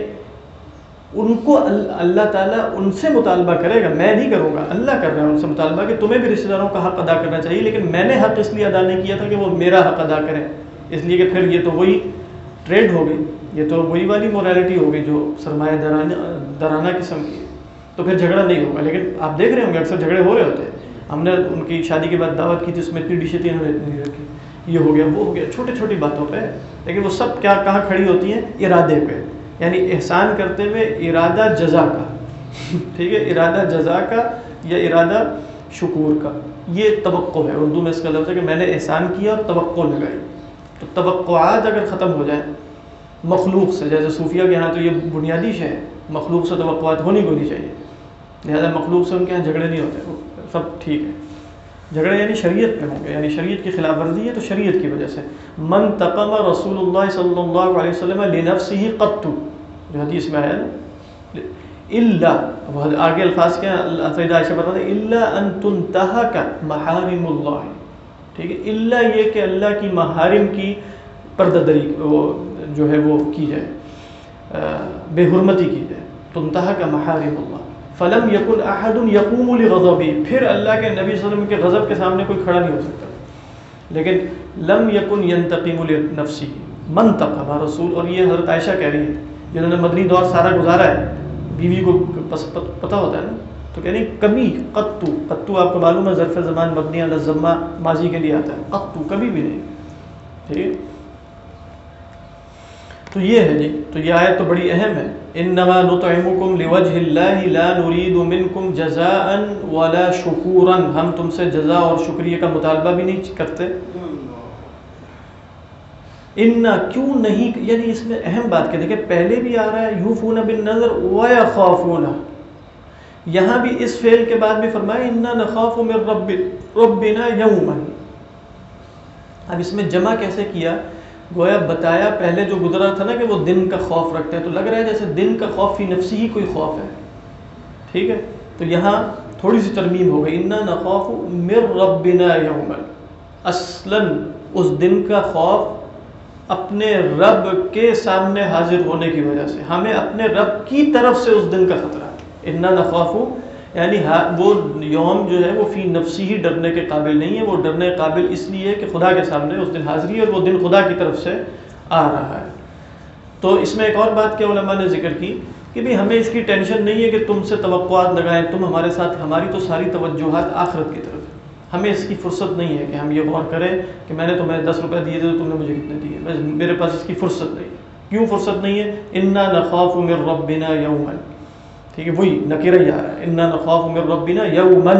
ان کو اللہ تعالیٰ ان سے مطالبہ کرے گا، میں نہیں کروں گا. اللہ کر رہا ہے ان سے مطالبہ کہ تمہیں بھی رشتہ داروں کا حق ادا کرنا چاہیے، لیکن میں نے حق اس لیے ادا نہیں کیا تھا کہ وہ میرا حق ادا کریں، اس لیے کہ پھر یہ تو وہی ٹریڈ ہو گئی، یہ تو وہی والی مورالٹی ہو گئی جو سرمایہ دارانہ قسم کی. تو پھر جھگڑا نہیں ہوگا. لیکن آپ دیکھ رہے ہوں گے اکثر جھگڑے ہو رہے ہوتے ہیں. ہم نے ان کی شادی کے بعد دعوت کی تھی، اس میں اتنی ڈشیں انہوں نے نہیں رکھی، یہ ہو گیا وہ ہو گیا، چھوٹی چھوٹی باتوں پہ. لیکن وہ سب کیا کہاں کھڑی ہوتی ہیں؟ ارادے پہ، یعنی احسان کرتے ہوئے ارادہ جزا کا. ٹھیک ہے، ارادہ جزا کا یا ارادہ شکور کا، یہ توقع ہے. اردو میں اس کا لفظ ہے کہ میں نے احسان کیا اور توقع لگائی. تو توقعات اگر ختم ہو جائیں مخلوق سے، جیسے صوفیہ کے یہاں تو یہ بنیادی شے ہے، مخلوق سے توقعات ہونی چاہیے، لہذا مخلوق سے ان کے یہاں جھگڑے نہیں ہوتے، وہ سب ٹھیک ہے. جھگڑے یعنی شریعت پہ ہوں گے، یعنی شریعت کی خلاف ورزی ہے تو شریعت کی وجہ سے. من تقم رسول اللہ صلی اللہ علیہ وسلم لنفسه قط، جو حدیث میں آیا نا، الا، اب آگے الفاظ کیا ہیں؟ سیدہ عائشہ بتاتے ہیں الا ان تنتهك محارم اللہ. ٹھیک ہے، الا یہ کہ اللہ کی محارم کی پردہ دری جو ہے وہ کی جائے، بے حرمتی کی جائے. تنتهك محارم اللہ. فلم یکن احد یقوم لغضبی، پھر اللہ کے نبی صلی اللہ علیہ وسلم کے غضب کے سامنے کوئی کھڑا نہیں ہو سکتا. لیکن لم یکن ینتقم لنفسی، من تقم رسول، اور یہ حضرت عائشہ کہہ رہی ہے جنہوں نے مدنی دور سارا گزارا ہے، بیوی کو پتہ ہوتا ہے نا، تو کہہ رہی کبھی قطو آپ کو معلوم ہے ظرف زمان مبنی علی الضمہ ماضی کے لیے آتا ہے، قطو کبھی بھی نہیں. ٹھیک ہے، تو یہ ہے جی، تو یہ آیت تو بڑی اہم ہے. انما نطعمکم لوجہ اللہ لا نرید منکم جزاء ولا شکورا، ہم تم سے جزا اور شکریہ کا مطالبہ بھی نہیں کرتے. کیوں نہیں، یعنی اس میں اہم بات کہ دیکھیں پہلے بھی آ رہا ہے یوفون بالنذر ویخافون، یہاں بھی اس فعل کے بعد بھی فرمایا انا نخاف من ربنا یوما. اب اس میں جمع کیسے کیا؟ گویا بتایا پہلے جو گزرا تھا نا کہ وہ دن کا خوف رکھتے ہیں، تو لگ رہا ہے جیسے دن کا خوف فی نفسی ہی کوئی خوف ہے. ٹھیک ہے، تو یہاں تھوڑی سی ترمیم ہو گئی، انا نخاف من ربنا یوما، اصلاً اس دن کا خوف اپنے رب کے سامنے حاضر ہونے کی وجہ سے، ہمیں اپنے رب کی طرف سے اس دن کا خطرہ ہے. انا نخاف یعنی وہ یوم جو ہے وہ فی نفسی ہی ڈرنے کے قابل نہیں ہے، وہ ڈرنے کے قابل اس لیے کہ خدا کے سامنے اس دن حاضری ہے اور وہ دن خدا کی طرف سے آ رہا ہے. تو اس میں ایک اور بات کہ علماء نے ذکر کی کہ بھی ہمیں اس کی ٹینشن نہیں ہے کہ تم سے توقعات لگائیں تم ہمارے ساتھ، ہماری تو ساری توجہات آخرت کی طرف ہے. ہمیں اس کی فرصت نہیں ہے کہ ہم یہ غور کریں کہ میں نے تمہیں 10 روپے دیے تھے تو تم نے مجھے کتنے دیے، میرے پاس اس کی فرصت نہیں ہے. کیوں فرصت نہیں ہے؟ انا نخاف من ربنا یوما، ٹھیک ہے، وہی نکرہ ہی آ رہا ہے، انا نخاف من ربنا یوما.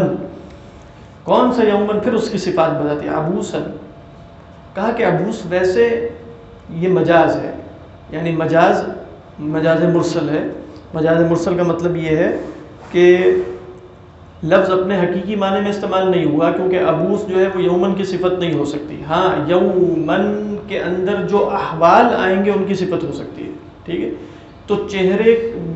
کون سا یومن؟ پھر اس کی صفات بتاتی ہے. عبوسن، کہا کہ عبوس ویسے یہ مجاز ہے، یعنی مجاز مرسل ہے. مجاز مرسل کا مطلب یہ ہے کہ لفظ اپنے حقیقی معنی میں استعمال نہیں ہوا، کیونکہ عبوس جو ہے وہ یومن کی صفت نہیں ہو سکتی. ہاں یومن کے اندر جو احوال آئیں گے ان کی صفت ہو سکتی ہے. ٹھیک ہے، تو چہرے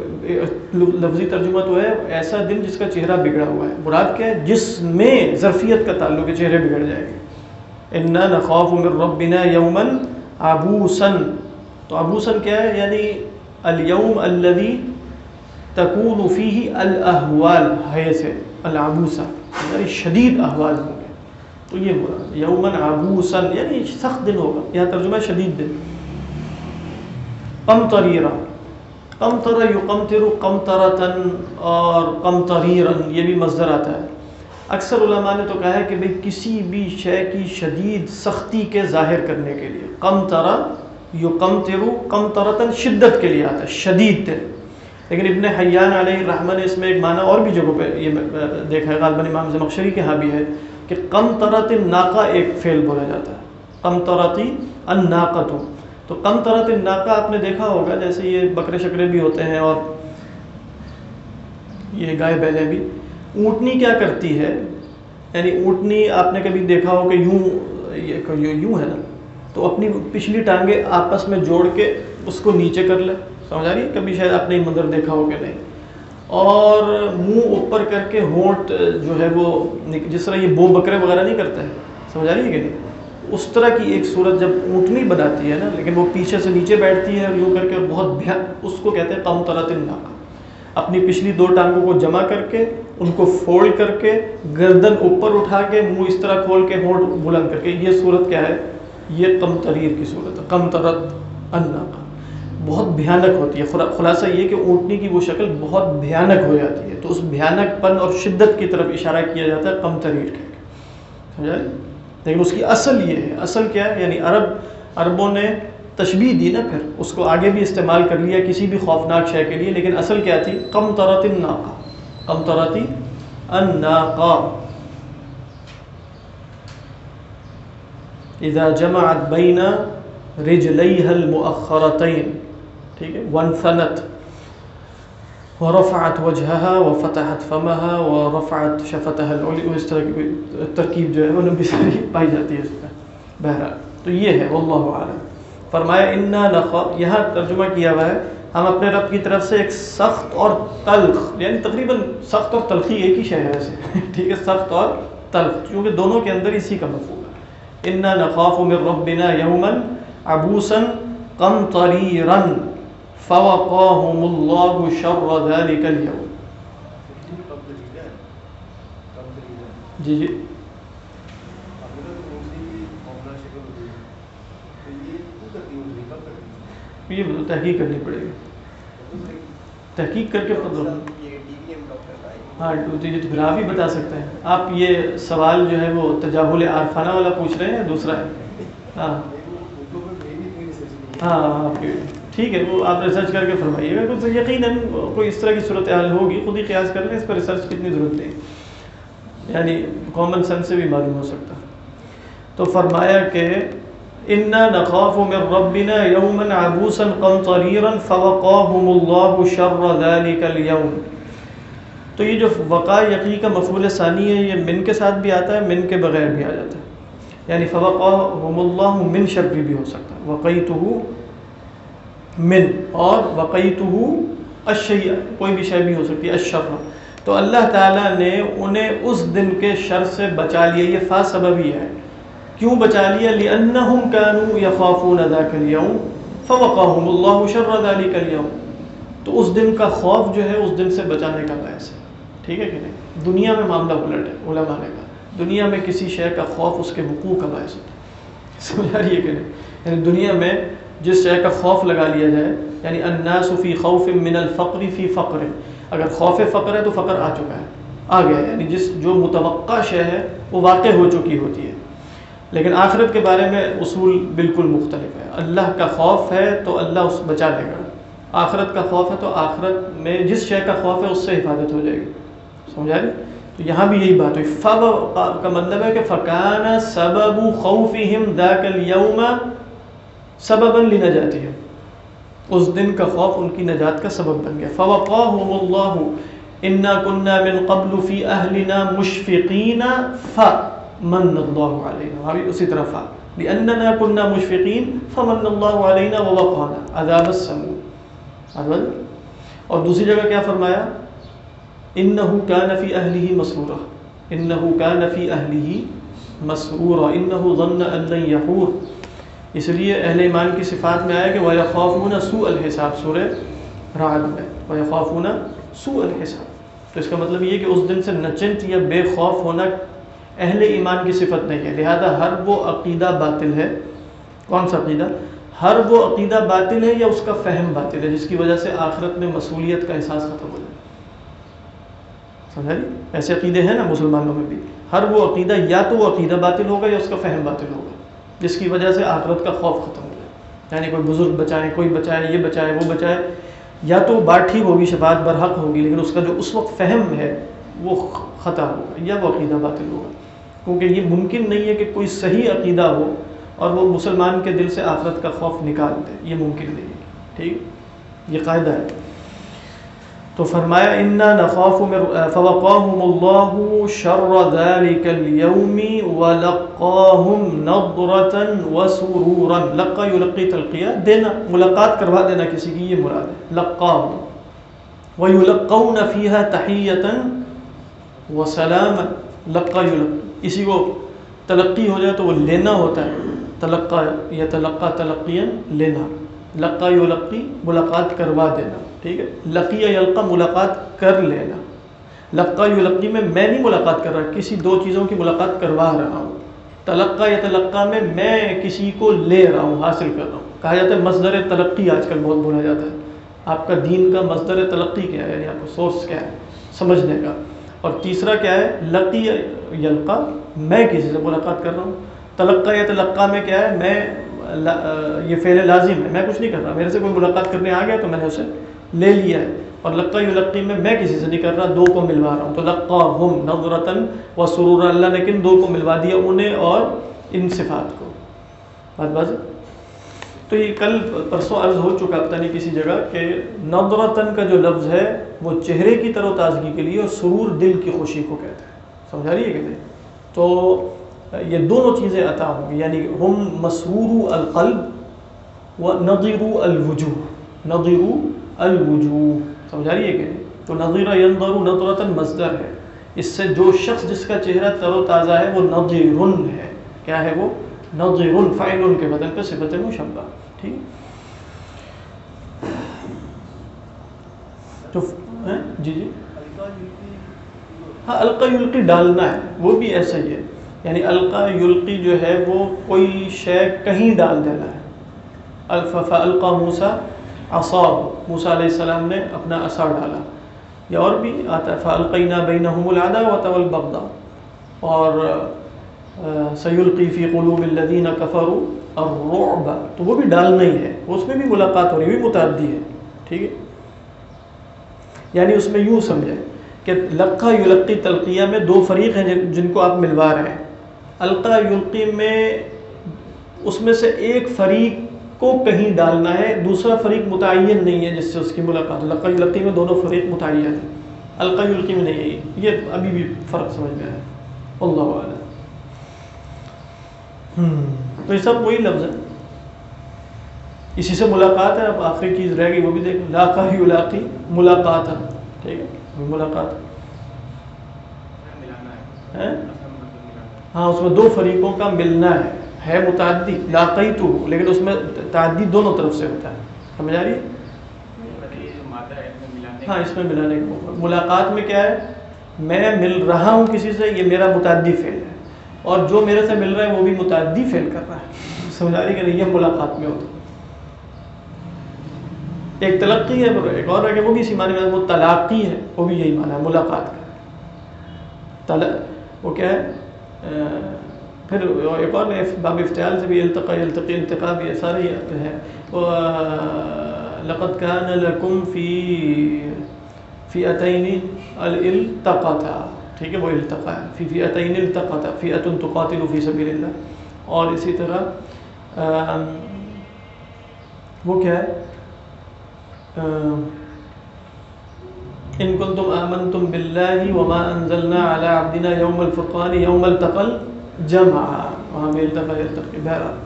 لفظی ترجمہ تو ہے ایسا دن جس کا چہرہ بگڑا ہوا ہے. مراد کیا ہے؟ جس میں ظرفیت کا تعلق ہے، چہرے بگڑ جائیں گے. انا نخاف من ربنا یوما عبوسا. تو عبوسا کیا ہے؟ یعنی الیوم الذی تکون فیہ الاحوال، ہے سے العبوسا یعنی شدید احوال ہوں گے. تو یہ مراد یوما عبوسا یعنی سخت دن ہوگا، یہاں ترجمہ شدید دن. قمطریرا، قمطر یقمطر قمطرتن اور قمطریرن، یہ بھی مصدر آتا ہے. اکثر علماء نے تو کہا ہے کہ بھئی کسی بھی شے کی شدید سختی کے ظاہر کرنے کے لیے. قمطر یقمطر قمطرتن شدت کے لیے آتا ہے، شدید دن. لیکن ابن حیان علیہ الرحمہ نے اس میں ایک معنی اور بھی جگہوں پہ یہ دیکھا ہے، غالباً امام زمخشری کے ہاں بھی ہے کہ قمطرت الناقہ ایک فعل بولا جاتا ہے، قمطرتی الناقۃ. تو قمطرت الناقہ آپ نے دیکھا ہوگا، جیسے یہ بکرے شکرے بھی ہوتے ہیں اور یہ گائے بیلیں بھی. اونٹنی کیا کرتی ہے؟ یعنی اونٹنی آپ نے کبھی دیکھا ہو کہ یوں ہے نا، تو اپنی پچھلی ٹانگیں آپس میں جوڑ کے اس کو نیچے کر لے. سمجھ آ رہی ہے؟ کبھی شاید آپ نے منظر دیکھا ہو کہ نہیں. اور منہ اوپر کر کے ہونٹ جو ہے وہ جس طرح یہ بو بکرے وغیرہ نہیں کرتے ہیں، سمجھ آ رہی ہے کہ نہیں؟ اس طرح کی ایک صورت جب اونٹنی بناتی ہے نا، لیکن وہ پیچھے سے نیچے بیٹھتی ہے اور یوں کر کے بہت اس کو کہتے ہیں قمطرۃ الناقہ. اپنی پچھلی 2 ٹانگوں کو جمع کر کے ان کو فولڈ کر کے گردن اوپر اٹھا کے منہ اس طرح کھول کے ہونٹ بلند کر کے، یہ صورت کیا ہے؟ یہ قمطریر کی صورت ہے، قمطرۃ الناقہ. بہت بھیانک ہوتی ہے. خلاصہ یہ کہ اونٹنی کی وہ شکل بہت بھیانک ہو جاتی ہے، تو اس بھیانک پن اور شدت کی طرف اشارہ کیا جاتا ہے قمطریر کے. سمجھا؟ لیکن اس کی اصل یہ ہے، اصل کیا ہے؟ یعنی عربوں نے تشبیہ دی نا، پھر اس کو آگے بھی استعمال کر لیا کسی بھی خوفناک شے کے لیے، لیکن اصل کیا تھی؟ قمطرۃ الناقہ، قمطرۃ الناقہ. اذا جمعت بین رجلیها المؤخرتین، ٹھیک ہے، وانثنت ورفعت وجهها وفتحت فمها ورفعت شفتها العلی، اس طرح کی ترکیب جو ہے وہ نبی سے پائی جاتی ہے اس میں. بہرحال تو یہ ہے، واللہ اعلم. فرمایا انا نخاف، یہاں ترجمہ کیا ہوا ہے ہم اپنے رب کی طرف سے ایک سخت اور تلخ، یعنی تقریباً سخت اور تلخی ایک ہی شے ہے ویسے، ٹھیک ہے، سخت اور تلخ، کیونکہ دونوں کے اندر اسی کا مفہوم ہے. انا نخاف من ربنا یوما عبوسا قمطریرا فوقاهم اللہ شر ذلك اليوم. جی جی یہ تحقیق کرنی پڑے گی، تحقیق کر کے ہاں یہ تو پھر آپ ہی بتا سکتے ہیں. آپ یہ سوال جو ہے وہ تجاہل عارفانہ والا پوچھ رہے ہیں یا دوسرا ہے؟ ہاں ہاں آپ ٹھیک ہے، وہ آپ ریسرچ کر کے فرمائیے گا، کچھ یقیناً کوئی اس طرح کی صورتحال ہوگی، خود ہی قیاس کر لیں، اس پر ریسرچ کی اتنی ضرورت نہیں، یعنی کامن سینس سے بھی معلوم ہو سکتا. تو فرمایا کہ انا نخاف من ربنا یوما عبوسا قمطریرا فوقاهم اللہ شر ذلک اليوم. تو یہ جو وقع یقی کا مفعول ثانی ہے، یہ من کے ساتھ بھی آتا ہے، من کے بغیر بھی آ جاتا ہے، یعنی فوقاهم اللہ من شر بھی ہو سکتا ہے، وقیتہ من، اور وقیتہ الشیء کوئی بھی شے بھی ہو سکتی ہے، الشر. تو اللہ تعالیٰ نے انہیں اس دن کے شر سے بچا لیا. یہ فا سببی ہے. کیوں بچا لیا؟ لأنہم کانوا یخافون ذاک اليوم فوقاهم اللہ شر ذلک اليوم. تو اس دن کا خوف جو ہے اس دن سے بچانے کا باعث ہے. ٹھیک ہے کہ نہیں؟ دنیا میں معاملہ الٹ ہے، علماء نے کہا دنیا میں کسی شے کا خوف اس کے وقوع کا باعث ہوتا ہے. سمجھ آ رہی ہے کہ نہیں؟ یعنی دنیا میں جس شے کا خوف لگا لیا جائے، یعنی الناس فی خوف من الفقر فی فقر، اگر خوف فقر ہے تو فقر آ چکا ہے، آ گیا، یعنی جو متوقع شے ہے وہ واقع ہو چکی ہوتی ہے. لیکن آخرت کے بارے میں اصول بالکل مختلف ہے. اللہ کا خوف ہے تو اللہ اس بچا لے گا، آخرت کا خوف ہے تو آخرت میں جس شے کا خوف ہے اس سے حفاظت ہو جائے گی. سمجھا رہی؟ تو یہاں بھی یہی بات ہوئی. کا مطلب ہے کہ فَكَانَ سَبَبُ خَوْفِهِمْ ذَاكَ الْيَوْمَ سَبَبًا لِنَجَاتِهِمْ. اس دن کا خوف ان کی نجات کا سبب بن گیا. فَوَقَاهُمُ اللَّهُ إِنَّا كُنَّا مِن قَبْلُ فِي أَهْلِنَا مُشْفِقِينَ فَمَنَّ اللَّهُ عَلَيْنَا. وہاں بھی اسی طرح لِأَنَّنَا كُنَّا مُشْفِقِينَ فَمَنَّ اللَّهُ عَلَيْنَا وَوَقَانَا عَذَابَ السَّمُومِ. اور دوسری جگہ کیا فرمایا؟ إِنَّهُ كَانَ فِي أَهْلِهِ مَسْرُورًا، إِنَّهُ كَانَ فِي أَهْلِهِ مَسْرُورًا إِنَّهُ ظَنَّ أَن لَّن يَحُورَ. اس لیے اہل ایمان کی صفات میں آیا کہ وَيَخَافُونَ سُوءَ الْحِسَاب، سورہ رعد میں وَيَخَافُونَ سُوءَ الْحِسَاب. تو اس کا مطلب یہ کہ اس دن سے نچنت یا بے خوف ہونا اہل ایمان کی صفت نہیں ہے. لہذا ہر وہ عقیدہ باطل ہے. کون سا عقیدہ؟ ہر وہ عقیدہ باطل ہے یا اس کا فہم باطل ہے جس کی وجہ سے آخرت میں مسئولیت کا احساس ختم ہو جائے. سمجھا جی؟ ایسے عقیدے ہیں نا مسلمانوں میں بھی. ہر وہ عقیدہ یا تو وہ عقیدہ باطل ہوگا یا اس کا فہم باطل ہوگا جس کی وجہ سے آخرت کا خوف ختم ہو جائے. یعنی کوئی بزرگ بچائے، کوئی بچائے، یہ بچائے، وہ بچائے، یا تو بات ٹھیک ہوگی، شفاعت برحق ہوگی، لیکن اس کا جو اس وقت فہم ہے وہ خطا ہوگا یا وہ عقیدہ باطل ہوگا. کیونکہ یہ ممکن نہیں ہے کہ کوئی صحیح عقیدہ ہو اور وہ مسلمان کے دل سے آخرت کا خوف نکال دے، یہ ممکن نہیں ہے. ٹھیک، یہ قاعدہ ہے. تو فرمایا انا نخاف فوقاهم اللہ شر ذلك اليوم ولقاهم نضرة وسرورا. لقا یلقی تلقیہ دینا، ملاقات کروا دینا کسی کی، یہ مراد ہے. لقاهم ویلقون فیها تحیة وسلاما. لقا یلقی، اسی کو تلقی ہو جائے تو وہ لینا ہوتا ہے. تلقا یتلقا تلقیا لینا، لقا یلقی ملاقات کروا دینا. ٹھیک ہے، لقیہ یلقا ملاقات کر لینا. لقا یلقی میں میں نہیں ملاقات کر رہا، کسی دو چیزوں کی ملاقات کروا رہا ہوں. تلقا یتلقا میں کسی کو لے رہا ہوں، حاصل کر رہا ہوں. کہا جاتا ہے مصدر تلقی آج کل بہت بولا جاتا ہے. آپ کا دین کا مصدر تلقی کیا ہے، یعنی آپ کا سورس کیا ہے سمجھنے کا. اور تیسرا کیا ہے؟ لقی یلقا، میں کسی سے ملاقات کر رہا ہوں. تلقا یتلقا میں کیا ہے؟ میں یہ فعل لازم ہے، میں کچھ نہیں کر رہا، میرے سے کوئی ملاقات کرنے آ گیا تو میں نے اسے لے لیا ہے. اور لقا یلقی میں کسی سے نہیں کر رہا، دو کو ملوا رہا ہوں. تو لقاہم نظرۃ وسرورا، اللہ نے کن دو کو ملوا دیا؟ انہیں اور ان صفات کو. بات باز. تو یہ کل پرسوں عرض ہو چکا پتہ نہیں کسی جگہ کہ نظرتن کا جو لفظ ہے وہ چہرے کی تر و تازگی کے لیے، اور سرور دل کی خوشی کو کہتے ہیں. سمجھا رہی ہے کہ نہیں؟ تو یہ دونوں چیزیں عطا ہوں گی، یعنی ہم مسرور القلب و نظیر الوجوہ. نظیر الوجوہ، سمجھا رہی ہے کہ نہیں؟ تو نظیر ینظر نظرتن مصدر ہے. اس سے جو شخص جس کا چہرہ تر و تازہ ہے وہ نظیرن ہے. کیا ہے وہ؟ نظیرن، فاعل کے بدل پہ صفت مشبہ. ٹھیک. تو جی جی ہاں، القا یلقی ڈالنا ہے، وہ بھی ایسا ہی ہے. یعنی القا یلقی جو ہے وہ کوئی شے کہیں ڈال دینا ہے. فالقا موسیٰ عصاہ، موسیٰ علیہ السلام نے اپنا عصا ڈالا. یا اور بھی آتا ہے فالقینا بینہم العداوۃ والبغضاء. اور سیلقی فی قلوب الذین کفروا الرعب تو وہ بھی ڈالنا ہی ہے، اس میں بھی ملاقات ہو رہی ہے، بھی متعدی ہے، ٹھیک ہے. یعنی اس میں یوں سمجھیں کہ لقا یلقی تلقیہ میں دو فریق ہیں جن کو آپ ملوا رہے ہیں. القا یلقی میں اس میں سے ایک فریق کو کہیں ڈالنا ہے، دوسرا فریق متعین نہیں ہے جس سے اس کی ملاقات. لقا یلقی میں دونوں فریق متعین ہیں، القا یلقی میں نہیں ہے. یہ ابھی بھی فرق سمجھ میں ہے، اللہ اعلم. تو یہ سب وہی لفظ ہے، اسی سے ملاقات ہے. اب آخری چیز رہ گئی وہ بھی دیکھ، لاقا یلاقی ملاقات ہے، ٹھیک ہے، ملاقات ہے. ہاں اس میں دو فریقوں کا ملنا ہے متعدی. لاقیت لیکن اس میں تعدی دونوں طرف سے ہوتا ہے، سمجھ آ رہی ہے؟ ہاں اس میں ملانے کی ملاقات میں کیا ہے، میں مل رہا ہوں کسی سے، یہ میرا متعدی فعل ہے، اور جو میرے سے مل رہا ہے وہ بھی متعدی فعل کر رہا ہے، سمجھ آ رہی ہے کہ نہیں؟ یہ ملاقات میں ہوتا ہے. ایک تلقی ہے، ایک اور ہے کہ وہ بھی اسی معنی میں وہ تلاقی ہے، وہ بھی یہی معنی ہے ملاقات کا. وہ کیا ہے، پھر ایک اور باب افتعال سے بھی التقا یلتقی التقاء بھی سارے ہے. لقد كان لكم في فئتين التقتا، ٹھیک ہے، وہ التقا ہے. فی فئتین التقتا، فئۃ تقاتل فی سبیل اللہ. اور اسی طرح وہ کیا ہے، ان کنتم آمنتم باللہ وما انزلنا علی عبدنا یوم الفرقان یوم التقى الجمعان، وہاں بھی التقى یلتقی. بہرحال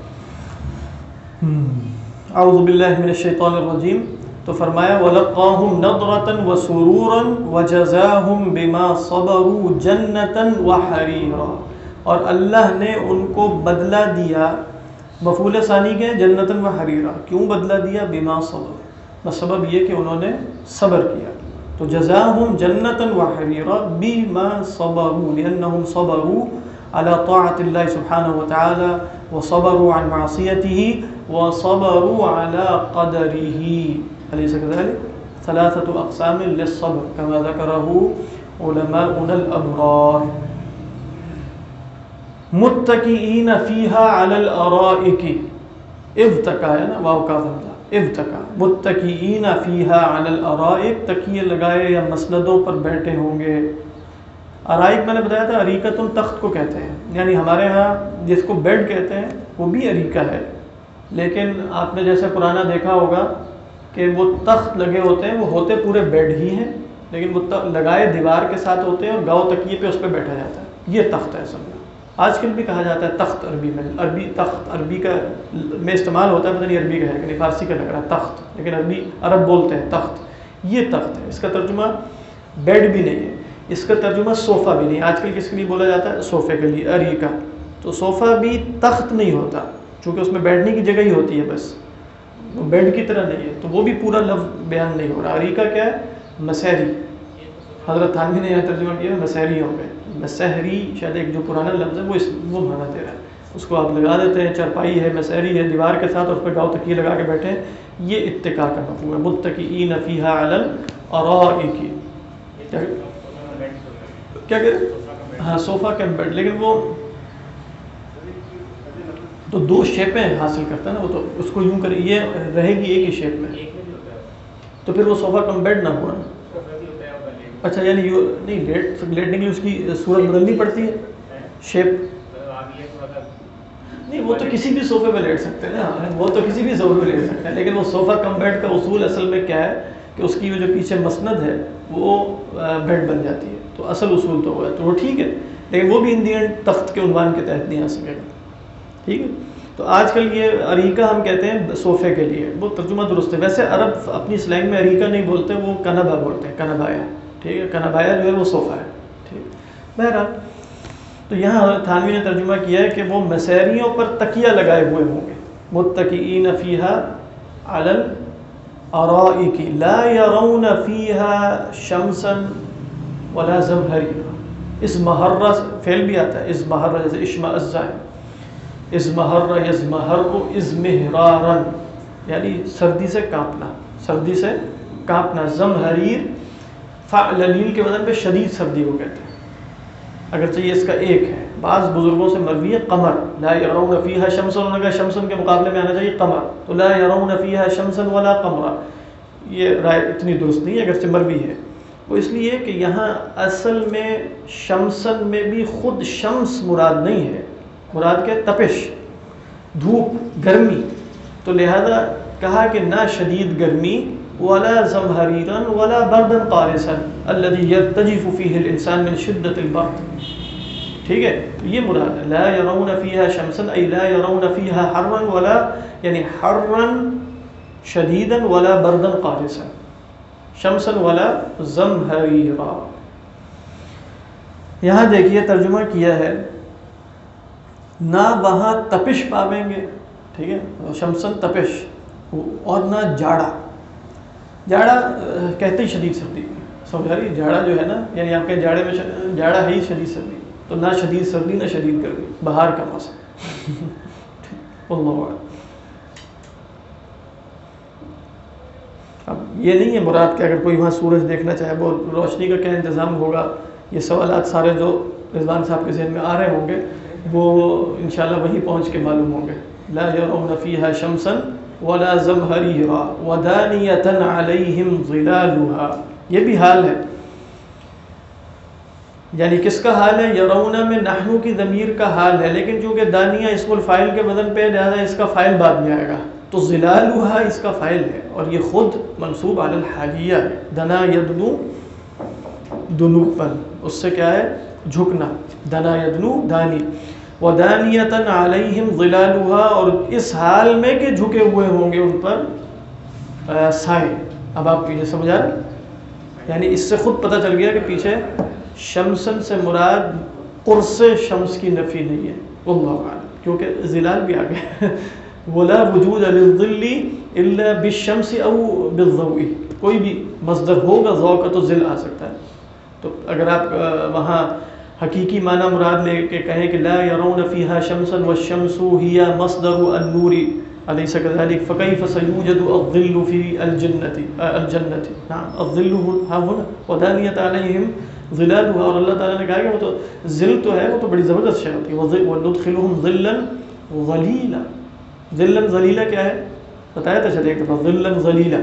اعوذ باللہ من الشیطان الرجیم. تو فرمایا وَلَقَّاهُمْ نَضْرَةً وَسُرُورًا وَجَزَاهُمْ بِمَا صَبَرُوا جَنَّةً وَحَرِيرًا. اور اللہ نے ان کو بدلہ دیا، مفعول ثانی کے جنتاً وحریرا. کیوں بدلہ دیا؟ بما صبر، بس سبب یہ کہ انہوں نے صبر کیا. تو جزاهم جنة وحريرا بما صبروا لأنهم صبروا على طاعة الله سبحانه وتعالى وصبروا عن معصيته وصبروا على قدره. أليس كذلك؟ ثلاثة أقسام للصبر كما ذكره علماؤنا الأبرار. متكئين فيها على الأرائك، ابتكا ہے نا، واو کا ضمیر ابتکا. متکئین فیہا علی الارائک، تکیے لگائے یا مسندوں پر بیٹھے ہوں گے. ارائک میں نے بتایا تھا اریکۃ تخت کو کہتے ہیں، یعنی ہمارے ہاں جس کو بیڈ کہتے ہیں وہ بھی اریکہ ہے، لیکن آپ نے جیسے پرانا دیکھا ہوگا کہ وہ تخت لگے ہوتے ہیں، وہ ہوتے پورے بیڈ ہی ہیں، لیکن وہ لگائے دیوار کے ساتھ ہوتے ہیں اور گاؤ تکیے پہ اس پہ بیٹھا جاتا ہے. یہ تخت ہے اصل میں. آج کل بھی کہا جاتا ہے تخت عربی میں، عربی تخت عربی کا میں استعمال ہوتا ہے، پتہ نہیں عربی کا ہے کہ نہیں، فارسی کا لگ رہا ہے تخت، لیکن عربی عرب بولتے ہیں تخت. یہ تخت ہے، اس کا ترجمہ بیڈ بھی نہیں ہے، اس کا ترجمہ صوفہ بھی نہیں. آج کل کس کے لیے بولا جاتا ہے؟ صوفے کے لیے، اریکہ. تو صوفہ بھی تخت نہیں ہوتا، چونکہ اس میں بیٹھنے کی جگہ ہی ہوتی ہے، بس وہ بیڈ کی طرح نہیں ہے. تو وہ بھی پورا لفظ بیان نہیں ہو رہا. اریکہ کیا ہے؟ مسحری. حضرت تھانوی نے یہاں ترجمہ کیا مسحری ہو گئے. مسحری شاید ایک جو پرانا لفظ ہے وہ معنی دے رہا ہے. اس کو آپ لگا دیتے ہیں، چرپائی ہے، مسحری ہے دیوار کے ساتھ، اس پہ گاؤ تکیے لگا کے بیٹھے ہیں. یہ اتکا کا مفہوم ہے. متکئین فیہا علی الارائک، کیا کہہ رہے؟ ہاں صوفہ کا بیڈ، لیکن وہ تو دو شیپیں حاصل کرتا ہے نا، وہ تو اس کو یوں کرے، یہ رہے گی ایک ہی شیپ میں، تو پھر وہ صوفہ کم بیڈ نہ ہوا. اچھا یعنی نہیں لیٹنے کے لیے اس کی صورت بدلنی پڑتی ہے، شیپ نہیں. وہ تو کسی بھی صوفے پہ لیٹ سکتے ہیں نا، وہ تو کسی بھی صوفے پہ لیٹ سکتے ہیں، لیکن وہ صوفہ کم بیڈ کا اصول اصل میں کیا ہے کہ اس کی جو پیچھے مسند ہے وہ بیڈ بن جاتی ہے. تو اصل اصول تو وہ ہے، تو وہ ٹھیک ہے، لیکن وہ بھی ان دی اینڈ تخت کے عنوان کے تحت نہیں آ سکے گا. ٹھیک ہے. تو آج کل یہ اریکہ ہم کہتے ہیں صوفے کے لیے، وہ ترجمہ درست ہے. ویسے عرب اپنی سلینگ میں اریکہ نہیں بولتے، وہ کنبا بولتے ہیں، کنبایا. ٹھیک ہے، کنبایا جو ہے وہ صوفہ ہے. ٹھیک. بہرحال تو یہاں حضرت تھانوی نے ترجمہ کیا ہے کہ وہ مسحریوں پر تکیہ لگائے ہوئے ہوں گے. متکئین فیہا علی الارائک لا یرون فیہا شمسا ولا زمہریر. ازمہر فعل بھی آتا ہے، ازمہر جیسے اشمئز ہے، ازمہر یزمہر ازمہرارا یعنی سردی سے کانپنا، سردی سے کانپنا. زمہریر فعل لیل کے وزن پہ شدید سردی کو کہتے ہیں، اگرچہ یہ اس کا ایک ہے، بعض بزرگوں سے مروی ہے قمر، لا یرون فیہا شمسا، انہوں نے کہا شمسن کے مقابلے میں آنا چاہیے قمر، تو لا یرون فیہا شمسا ولا قمرا، یہ رائے اتنی درست نہیں ہے اگرچہ مروی ہے۔ وہ اس لیے کہ یہاں اصل میں شمسن میں بھی خود شمس مراد نہیں ہے، مراد کیا؟ تپش، دھوپ، گرمی، تو لہذا کہا کہ نہ شدید گرمی، ولا زمہریرا ولا بردا قارسا الذي يرتجف فيه الانسان من شدة البرد، ٹھیک ہے؟ یہ مراد ہے لا يرون فيها شمسا، ای لا يرون فيها حرا ولا، یعنی حرا شدیدا ولا بردا قارسا، شمسا ولا زمہریرا۔ یہاں دیکھیے ترجمہ کیا ہے، نہ وہاں تپش پاویں گے، ٹھیک ہے، شمسن تپش، اور نہ جاڑا، جاڑا کہتے ہی شدید سردی، سمجھ رہی؟ جاڑا جو ہے نا، یعنی آپ کے جاڑے میں جاڑا ہے ہی شدید سردی، تو نہ شدید سردی نہ شدید گرمی، بہار کا موسم۔ اللہ اعلم۔ اب یہ نہیں ہے مراد کہ اگر کوئی وہاں سورج دیکھنا چاہے وہ روشنی کا کیا انتظام ہوگا، یہ سوالات سارے جو رضوان صاحب کے ذہن میں آ رہے ہوں گے وہ انشاءاللہ وہیں پہنچ کے معلوم ہوں گے۔ لا يرون فيها شمسا ولا زمہریرا ودانیۃ علیہم ظلالها، یہ بھی حال ہے، یعنی کس کا حال ہے؟ یرون میں نحنو کی ضمیر کا حال ہے، لیکن چونکہ دانیہ اسم الفاعل کے وزن پہ لہذا اس کا فاعل بعد میں آئے گا، تو ظلالها اس کا فاعل ہے، اور یہ خود منصوب علی الحالیہ ہے، دنا یدنو دنوبا، اس سے کیا ہے؟ جھکنا، دنا یدنو دانی، ودانیۃ علیہم ظلالها، اور اس حال میں کہ جھکے ہوئے ہوں گے ان پر سائے۔ اب آپ یہ سمجھا، یعنی اس سے خود پتہ چل گیا کہ پیچھے شمسن سے مراد قرص شمس کی نفی نہیں ہے، واللہ اعلم، کیونکہ ظلال بھی آ گیا، ولا وجود للظل الا بالشمس او بالضوء، کوئی بھی مصدر ہوگا ضوء کا تو ظل آ سکتا ہے۔ تو اگر آپ وہاں حقیقی معنی مراد لے کے کہیں کہ لا يرون فيها شمسا والشمس هي مصدر النور أليس كذلك فكيف سيوجد الظل في الجنة، نعم الظل ها هنا ودانية عليهم ظلالها، اور اللہ تعالیٰ نے کہا کہ وہ تو ظل تو ہے، وہ تو بڑی زبردست شے ہوتی ہے، وندخلهم ظلا ظلیلا، ظلا ظلیلا کیا ہے بتایا تھا چلے ایک دفعہ، ظلا ظلیلا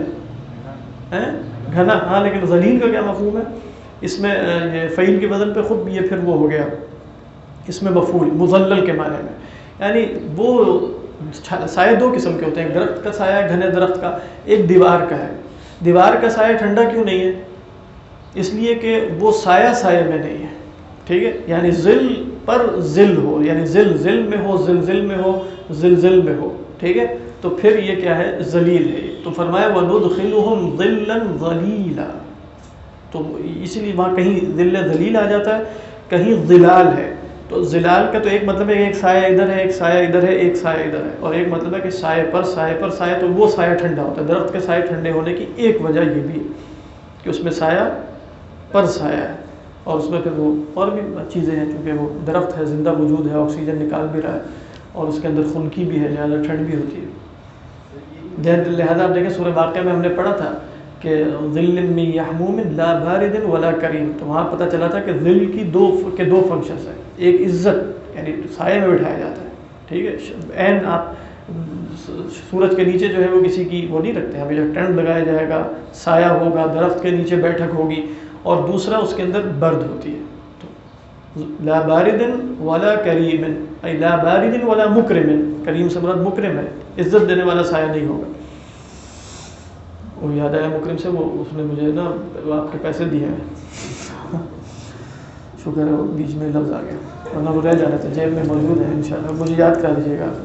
گھنا، ہاں لیکن ظلیل کا کیا مفہوم ہے؟ اس میں یہ فعیل کے وزن پہ خود بھی یہ پھر وہ ہو گیا، اس میں مفعول مظلل کے معنی میں، یعنی وہ سائے دو قسم کے ہوتے ہیں، ایک درخت کا سایہ ہے گھنے درخت کا، ایک دیوار کا ہے۔ دیوار کا سایہ ٹھنڈا کیوں نہیں ہے؟ اس لیے کہ وہ سایہ سایہ میں نہیں ہے، ٹھیک ہے، یعنی ذل پر ذل ہو، یعنی ذل ذل میں ہو، زلزل میں ہو، زلزل میں ہو، ٹھیک ہے، تو پھر یہ کیا ہے؟ ذلیل ہے۔ تو فرمایا وَنُدْخِلُهُمْ ظِلًّا ظَلِيلًا، تو اسی لیے وہاں کہیں ذل ذلیل آ جاتا ہے، کہیں ظلال ہے، تو ظلال کا تو ایک مطلب ہے کہ ایک سایہ ادھر ہے، ایک سایہ ادھر ہے، ایک سایہ ادھر ہے، اور ایک مطلب ہے کہ سایہ پر سایہ، تو وہ سایہ ٹھنڈا ہوتا ہے۔ درخت کے سایہ ٹھنڈے ہونے کی ایک وجہ یہ بھی ہے کہ اس میں سایہ پر سایہ ہے، اور اس میں پھر وہ اور بھی چیزیں ہیں، چونکہ وہ درخت ہے، زندہ وجود ہے، آکسیجن نکال بھی رہا ہے، اور اس کے اندر خنکی بھی ہے، لہٰذا ٹھنڈ بھی ہوتی ہے۔ لہٰذا آپ دیکھیں سورہ واقعہ میں ہم نے پڑھا تھا کہ ظل من یحموم لا بارد ولا کریم، تو وہاں پتہ چلا تھا کہ ظل کی دو فنکشنز ہیں، ایک عزت یعنی سائے میں بٹھایا جاتا ہے، ٹھیک ہے، عین آپ سورج کے نیچے جو ہے وہ کسی کی وہ نہیں رکھتے، ہمیں جو ٹینٹ لگایا جائے گا، سایہ ہوگا، درخت کے نیچے بیٹھک ہوگی، اور دوسرا اس کے اندر برد ہوتی ہے، تو لا بارد ولا کریم، ای لا بارد ولا مکرم، کریم سے مراد مکرم ہے، عزت دینے والا سایہ نہیں ہوگا۔ وہ یاد آیا مکرم سے، وہ اس نے مجھے نا آپ کے پیسے دیے ہیں، شکر ہے وہ بیچ میں لفظ آ گیا، ورنہ وہ رہ جانا تھا، جیب میں موجود ہے انشاءاللہ، مجھے یاد کر دیجیے گا۔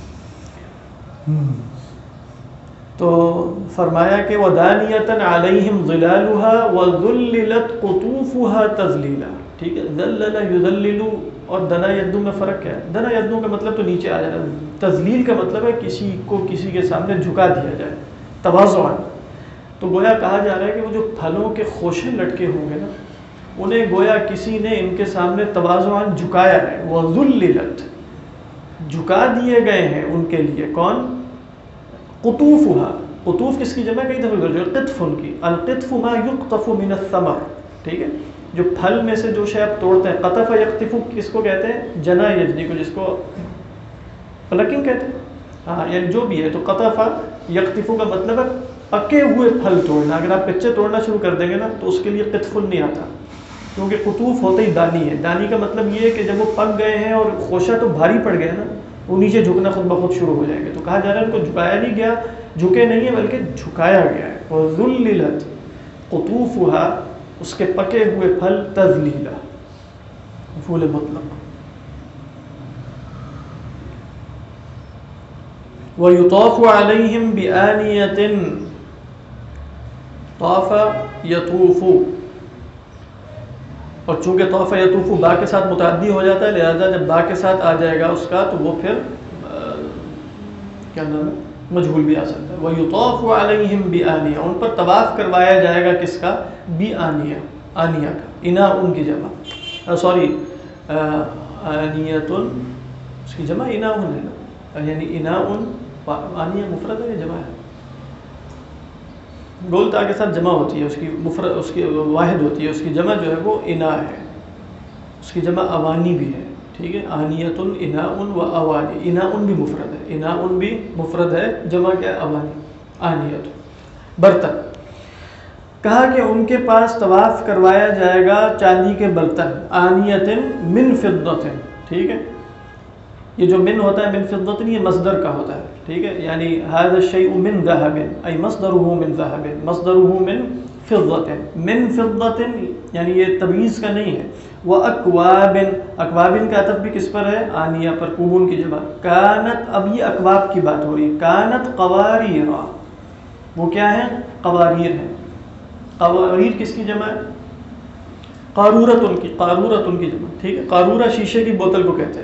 تو فرمایا کہ وَدَانِيَةً عَلَيْهِمْ ظِلَالُهَا وَذُلِّلَتْ قُطُوفُهَا تَذْلِيلًا، ٹھیک ہے، ذلل یذلل اور دنا یدو میں فرق کیا ہے؟ دنا یدو کا مطلب تو نیچے آ جانا، تذلیل کا مطلب ہے کسی کو کسی کے سامنے جھکا دیا جائے، تواضعاً۔ تو گویا کہا جا رہا ہے کہ وہ جو پھلوں کے خوشے لٹکے ہوں گے نا، انہیں گویا کسی نے ان کے سامنے تواضعاً جھکایا ہے، وَذُلِّلَتْ جھکا دیے گئے ہیں ان کے لیے، کون؟ قطوفها، قطوف کس کی جمع؟ کئی دفعہ جو قطف ان کی، القطف ما یقطف من الثمر، ٹھیک ہے، جو پھل میں سے جو شے آپ توڑتے ہیں، قطف یقطف کس کو کہتے ہیں؟ جنا یجنی کو، جس کو پلکنگ کہتے ہیں، ہاں یعنی جو بھی ہے. تو قطف یقطف کا مطلب ہے پکے ہوئے پھل توڑنا. اگر آپ کچے توڑنا شروع کر دیں گے نا تو اس کے لیے قطف نہیں آتا، کیونکہ قطوف ہوتے ہی دانی ہے. دانی کا مطلب یہ ہے کہ جب وہ پک گئے ہیں اور خوشہ تو بھاری پڑ گیا نا، وہ نیچے جھکنا خود بخود شروع ہو جائیں گے. تو کہا جا رہا ہے ان کو جھکایا نہیں گیا، جھکے نہیں ہیں بلکہ جھکایا گیا ہے. وَذُلِّلَتْ قُطُوفُهَا، اس کے پکے ہوئے پھل تذلیلا، مفعول مطلق. وَيُطَافُ عَلَيْهِمْ بِآنِيَةٍ، طاف یطوف، اور چونکہ طاف یطوف با کے ساتھ متعدی ہو جاتا ہے، لہذا جب با کے ساتھ آ جائے گا اس کا تو وہ پھر کیا نام ہے، مجہول بھی آ سکتا ہے. وَيُطَافُ عَلَيْهِمْ بِآنِيَةٍ، ان پر طواف کروایا جائے گا کس کا؟ بِآنِيَةٍ، آنیہ کا. اناء ان کی جمع، سوری آنیۃ اس کی جمع اناء ہے نا، یعنی اناء، آنیہ مفرد ہے یا جمع ہے؟ گول تا کے ساتھ جمع ہوتی ہے، اس کی مفرد، اس کی واحد ہوتی ہے، اس کی جمع جو ہے وہ اناء ہے. اس کی جمع اوانی بھی ہے، ٹھیک ہے. آنیۃ اناء و اوانی، اناء بھی مفرد ہے، اناء بھی مفرد ہے، جمع کیا؟ اوانی. آنیۃ برتن. کہا کہ ان کے پاس طواف کروایا جائے گا چاندی کے برتن. آنیۃ من فضۃ، ٹھیک ہے. یہ جو من ہوتا ہے من فضۃ نہیں، یہ مصدر کا ہوتا ہے، ٹھیک ہے. یعنی هذا الشيء من ذهب، ای مصدره من ذهب، مصدره من فضة. من فضة یعنی یہ تمییز کا نہیں ہے. واکواب، اکواب کا عطف بھی کس پر ہے؟ آنیہ پر، کوبون کی جمع. کانت، اب یہ اکواب کی بات ہو رہی ہے. کانت قواریر، وہ کیا ہے؟ قواریر ہے. قواریر کس کی جمع ہے؟ قارورت ان کی، قارورت ان کی جمع، ٹھیک ہے. قارورہ شیشے کی بوتل کو کہتے ہیں.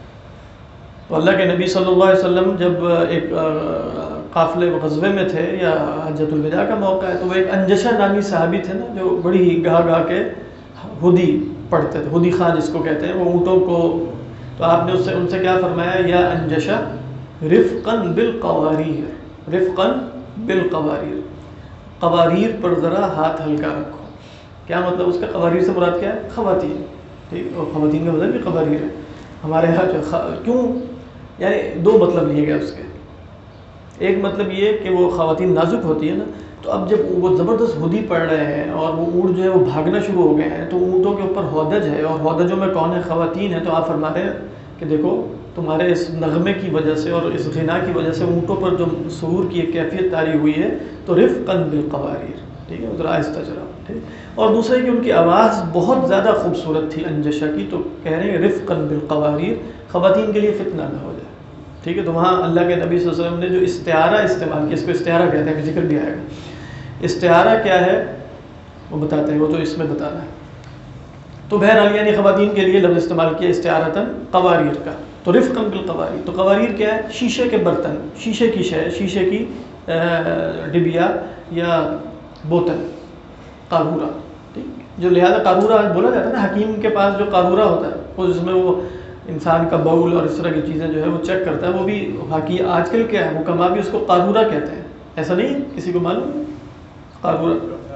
تو اللہ کے نبی صلی اللہ علیہ وسلم جب ایک قافلے غزوے میں تھے یا حجۃ الوداع کا موقع ہے، تو وہ ایک انجشہ نامی صحابی تھے نا، جو بڑی ہی گاہ گاہ کے ہدی پڑھتے تھے، ہدی خان جس کو کہتے ہیں، وہ اونٹوں کو. تو آپ نے ان سے کیا فرمایا؟ یا انجشہ رفقاً بالقواریر، رفقاً بالقواریر، قواریر پر ذرا ہاتھ ہلکا رکھو. کیا مطلب اس کا؟ قواریر سے مراد کیا ہے؟ خواتین، ٹھیک ہے. اور خواتین کا مطلب بھی قواریر ہے ہمارے یہاں جو کیوں، یعنی دو مطلب لیے گئے اس کے. ایک مطلب یہ کہ وہ خواتین نازک ہوتی ہے نا، تو اب جب وہ زبردست ہدی پڑھ رہے ہیں اور وہ اونٹ جو ہے وہ بھاگنا شروع ہو گئے ہیں، تو اونٹوں کے اوپر ہودج ہے، اور ہودجوں میں کون ہے؟ خواتین ہیں. تو آپ فرما رہے ہیں کہ دیکھو تمہارے اس نغمے کی وجہ سے اور اس غنا کی وجہ سے اونٹوں پر جو سرور کی ایک کیفیت طاری ہوئی ہے، تو رفقاً بالقواریر، ٹھیک ہے، ذرا آہستہ چلاؤ، ٹھیک. اور دوسرے کہ ان کی آواز بہت زیادہ خوبصورت تھی انجشہ کی، تو کہہ رہے ہیں رفقاً بالقواریر، خواتین کے لیے فتنہ نہ ہو جائے، ٹھیک ہے. تو وہاں اللہ کے نبی صلی اللہ علیہ وسلم نے جو استعارہ استعمال کیا، اس کو استعارہ کہتے ہیں، کہ ذکر بھی آئے گا. استعارہ کیا ہے وہ بتاتے ہیں، وہ تو اس میں بتانا ہے. تو بہرحال یعنی خواتین کے لیے لفظ استعمال کیا استعارتاً قواریر کا. تو رفقاً بالقواریر، تو قواریر کیا ہے؟ شیشے کے برتن، شیشے کی شے، شیشے کی ڈبیا یا بوتل، قارورہ، ٹھیک. جو لہذا قارورہ بولا جاتا ہے نا، حکیم کے پاس جو قارورہ ہوتا ہے، وہ جس میں وہ انسان کا باؤل اور اس طرح کی چیزیں جو ہے وہ چیک کرتا ہے، وہ بھی باقی آج کل کیا ہے، حکما بھی اس کو قارورہ کہتے ہیں. ایسا نہیں؟ کسی کو معلوم ہے قارورہ؟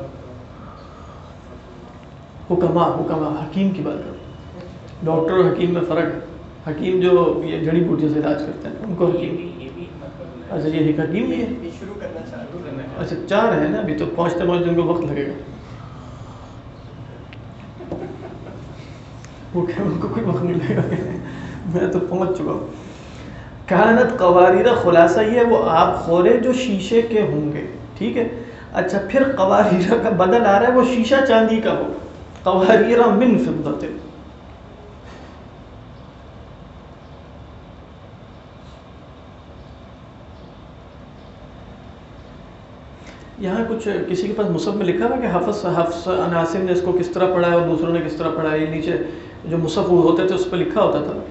حکما حکیم کی بات کرتے، ڈاکٹر اور حکیم میں فرق ہے. حکیم جو یہ جڑی بوٹیوں سے علاج کرتے ہیں ان کو حکیم. اچھا یہ حکیم بھی ہے، شروع کرنا چاہتے ہیں. اچھا 4 ہے نا ابھی، تو پہنچتے پہنچتے ان کو وقت لگے گا. وہ کہ ان کو کوئی وقت نہیں لگے گا، میں تو پہنچ چکا ہوں. کانت قواریرہ، خلاصہ یہ ہے وہ آپ خورے جو شیشے کے ہوں گے، ٹھیک ہے. اچھا پھر قواریرہ کا بدل آ رہا ہے، وہ شیشہ چاندی کا ہو. قواریرہ من فضۃ، یہاں کچھ کسی کے پاس مصحف میں لکھا ہوا کہ حفص عن عاصم نے اس کو کس طرح پڑھا ہے اور دوسروں نے کس طرح پڑھا ہے. یہ نیچے جو مصحف ہوتے تھے اس پہ لکھا ہوتا تھا.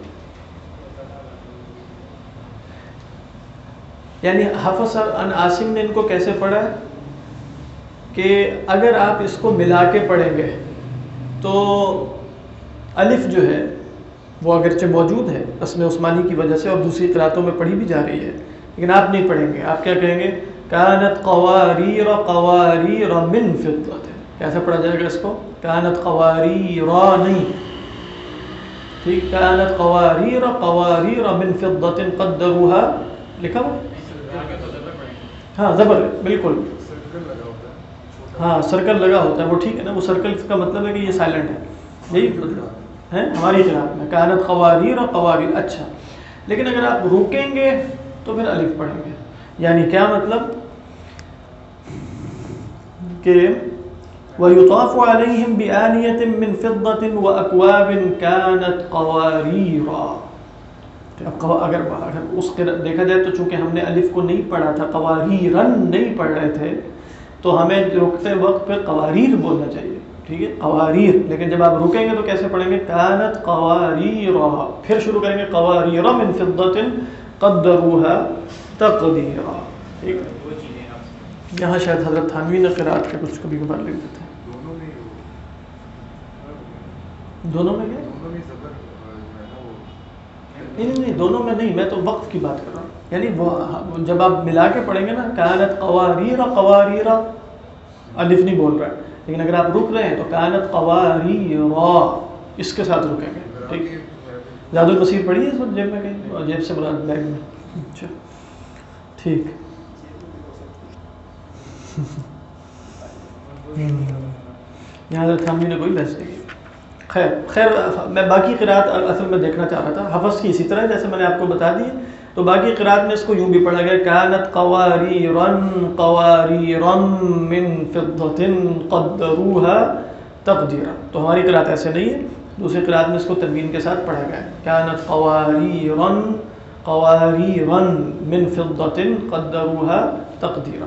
یعنی حفص عن عاصم نے ان کو کیسے پڑھا ہے کہ اگر آپ اس کو ملا کے پڑھیں گے تو الف جو ہے وہ اگرچہ موجود ہے رسم عثمانی کی وجہ سے اور دوسری قراتوں میں پڑھی بھی جا رہی ہے، لیکن آپ نہیں پڑھیں گے. آپ کیا کہیں گے؟ کانت قواریر من فضۃ. کیسے پڑھا جائے گا اس کو؟ کانت قواریرا نہیں، ٹھیک، کانت قواریر قواریر من فضة قدروها لکھا ہوا، ہاں زبر بالکل، ہاں سرکل لگا ہوتا ہے وہ، ٹھیک ہے نا، وہ سرکل کا مطلب ہے کہ یہ سائلنٹ ہے، یہی مطلب ہے ہماری قرأت میں کانت قواریر اور قواریر. اچھا، لیکن اگر آپ روکیں گے تو پھر الف پڑھیں گے، یعنی کیا مطلب کہ وَيُطَافُ عَلَيْهِمْ بِآنِيَةٍ مِّن فِضَّةٍ وَأَكْوَابٍ كَانَتْ قَوَارِيرًا. اب اگر اس دیکھا جائے تو چونکہ ہم نے الف کو نہیں پڑھا تھا، قواریرن نہیں پڑھ رہے تھے، تو ہمیں رکتے وقت پھر قواریر بولنا چاہیے، ٹھیک ہے، قواریر. لیکن جب آپ رکیں گے تو کیسے پڑھیں گے؟ کانت قواریرا، پھر شروع کریں گے قواریر من فضة قدروها تقدیرا. ٹھیک ہے، یہاں شاید حضرت تھانوی نے قرأت کے کچھ کبھی کبھار لکھ دیتے ہیں. دونوں میں کیا؟ نہیں دونوں میں نہیں، میں تو وقت کی بات کر رہا ہوں، یعنی وہ جب آپ ملا کے پڑھیں گے نا کانت قواریرا قواریرا، الف نہیں بول رہا ہے، لیکن اگر آپ رک رہے ہیں تو کانت قواریرا اس کے ساتھ رکیں گے. ٹھیک، زاد المسیر پڑھی ہے اس وقت جیب میں کہیں؟ جیب سے مراد بیگ میں. اچھا ٹھیک. یہاں حضرت تھانوی نے کوئی بحث نہیں کی. خیر میں باقی قرأت اصل میں دیکھنا چاہ رہا تھا. حفظ کی اسی طرح جیسے میں نے آپ کو بتا دی، تو باقی قرأت میں اس کو یوں بھی پڑھا گیا کانت قواریرن قواریرن من فضة قدروها تقدیرا. تو ہماری قرأت ایسے نہیں ہے، دوسری قرأت میں اس کو تنوین کے ساتھ پڑھا گیا ہے کانت قواریرن قواریرن من فضة قدروها تقدیرا.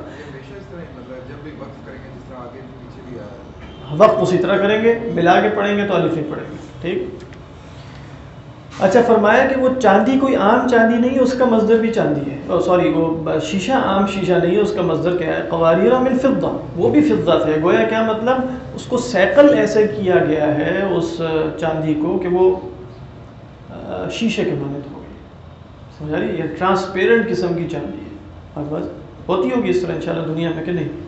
وقت اسی طرح کریں گے، ملا کے پڑھیں گے تو الف نہیں پڑھیں گے. ٹھیک. اچھا، فرمایا کہ وہ چاندی کوئی عام چاندی نہیں ہے، اس کا مصدر بھی چاندی ہے، سوری وہ شیشہ عام شیشہ نہیں ہے، اس کا مصدر کیا ہے؟ قواریرا من فضہ، وہ بھی فضہ سے. گویا کیا مطلب؟ اس کو سیکل ایسے کیا گیا ہے اس چاندی کو کہ وہ شیشے کے مانند ہو گئی. سمجھا رہی؟ یہ ٹرانسپیرنٹ قسم کی چاندی ہے. اور بس ہوتی ہوگی اس طرح انشاءاللہ دنیا میں کہ نہیں؟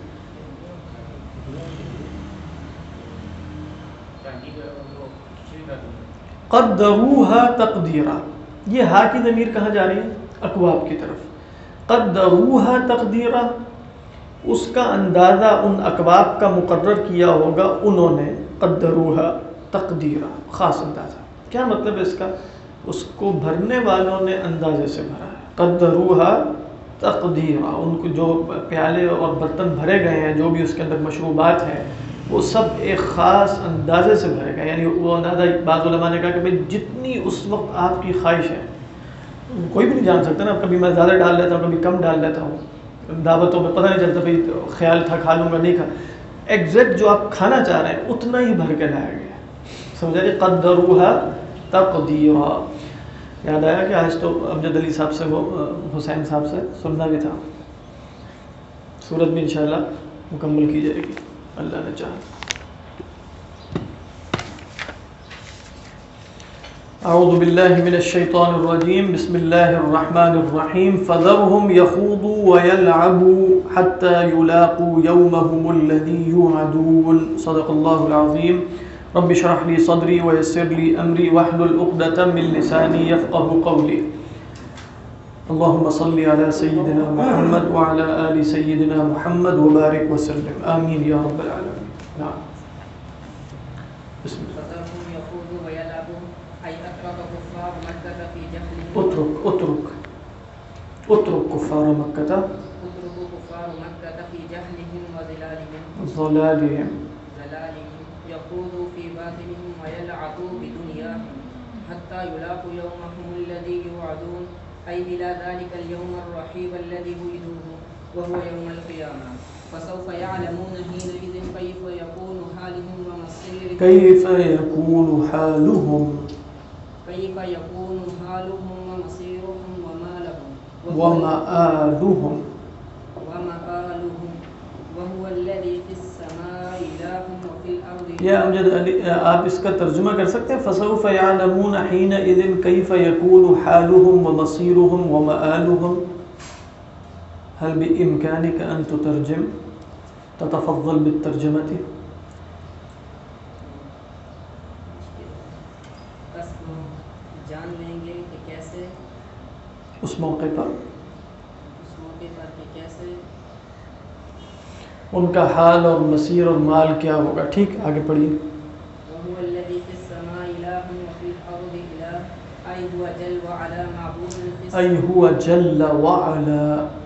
قدروها تقدیرا، یہ ہا کی ضمیر کہاں جا رہی ہے؟ اکواب کی طرف. قدروها تقدیرا، اس کا اندازہ ان اکواب کا مقرر کیا ہوگا انہوں نے. قدروها تقدیرا، خاص اندازہ. کیا مطلب ہے اس کا؟ اس کو بھرنے والوں نے اندازے سے بھرا ہے. قدروها تقدیرا، ان کو جو پیالے اور برتن بھرے گئے ہیں، جو بھی اس کے اندر مشروبات ہیں، وہ سب ایک خاص اندازے سے بھرے گا. یعنی وہ اندازہ بعض علماء نے کہا کہ بھئی جتنی اس وقت آپ کی خواہش ہے، کوئی بھی نہیں جان سکتا نا. کبھی میں زیادہ ڈال لیتا ہوں، کبھی کم ڈال لیتا ہوں. دعوتوں میں پتہ نہیں چلتا بھئی خیال تھا کھا لوں گا نہیں کھا. ایگزیکٹ جو آپ کھانا چاہ رہے ہیں اتنا ہی بھر کے لایا گیا. سمجھا جی؟ قدروها تقدیرا. یاد آیا کہ آج تو امجد علی صاحب سے، وہ حسین صاحب سے سننا بھی تھا. صورت بھی انشاءاللہ مکمل کی جائے گی اللہ نے چاہا. اعوذ باللہ من الشیطان الرجیم، بسم اللہ الرحمن الرحیم. فذرهم يخوضوا ويلعبوا حتى يلاقوا يومهم الذي يوعدون. صدق اللہ العظیم. رب اشرح لي صدری ويسر لي امری واحلل عقدۃ من لسانی یفقهوا قولی. اللهم صل على سيدنا محمد وعلى آل سيدنا محمد وبارك وسلم. آمين يا رب العالمين. نعم. بسم الله. فذرهم يخوضوا ويلعبوا أي أترك كفار مكة في جهلهم. اترك كفار مكة. اتركوا كفار مكة في جهلهم وضلالهم. ضلالهم. يخوضوا في باطلهم ويلعبوا بدنياهم حتى يلاقوا يومهم الذي يوعدون، أي إلى ذلك اليوم الرحيب الذي وعدوه وهو يوم القيامة. فسوف يعلمون حينئذ كيف يكون حالهم ومصيرهم. كيف يكون حالهم ومصيرهم ومآلهم وهو الذي في السماء إله وفي الأرض. یا امجد علی، آپ اس کا ترجمہ کر سکتے ہیں؟ فسوف يعلمون حينئذ كيف يكون حالهم ومصيرهم ومآلهم. هل بإمكانك أن تترجم؟ تتفضل بالترجمة. اس موقع پر اس موقع پر کہ کیسے ان کا حال اور مسیر اور مال کیا ہوگا. ٹھیک، آگے پڑھیے. وهو الذي في السماء إله وفي الأرض إله أي هو جل وعلا معبود في السماء أي هو جل وعلا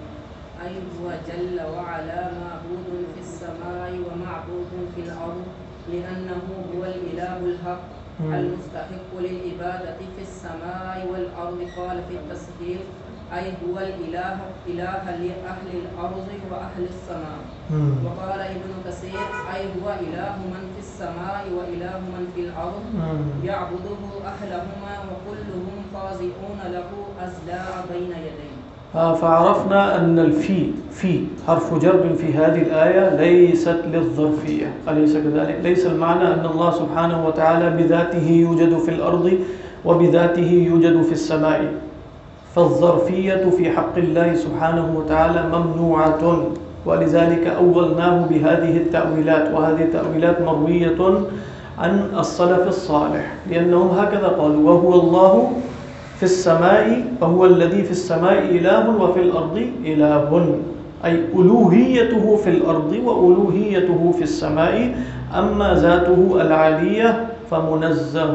معبود في السماء ومعبود في الأرض لأنه هو الإله الحق المستحق للعبادة في السماء والأرض. قال في التسهيل أي هو الإله لأهل الأرض وأهل السماء. وقال ابن كثير أي هو إله من في السماء وإله من في الأرض يعبده أهلهما وكلهم خاضعون له أذلاء بين يديه. فعرفنا أن في حرف جر في هذه الآية ليست للظرفية، أليس كذلك؟ ليس المعنى أن الله سبحانه وتعالى بذاته يوجد في الأرض وبذاته يوجد في السماء، فالظرفية في حق الله سبحانه وتعالى ممنوعة، ولذلك أولناه بهذه التأويلات، وهذه التأويلات مروية عن السلف الصالح، لأنهم هكذا قالوا: وهو الله في السماء، فهو الذي في السماء إله وفي الأرض إله، أي ألوهيته في الأرض وألوهيته في السماء، أما ذاته العالية فمنزه.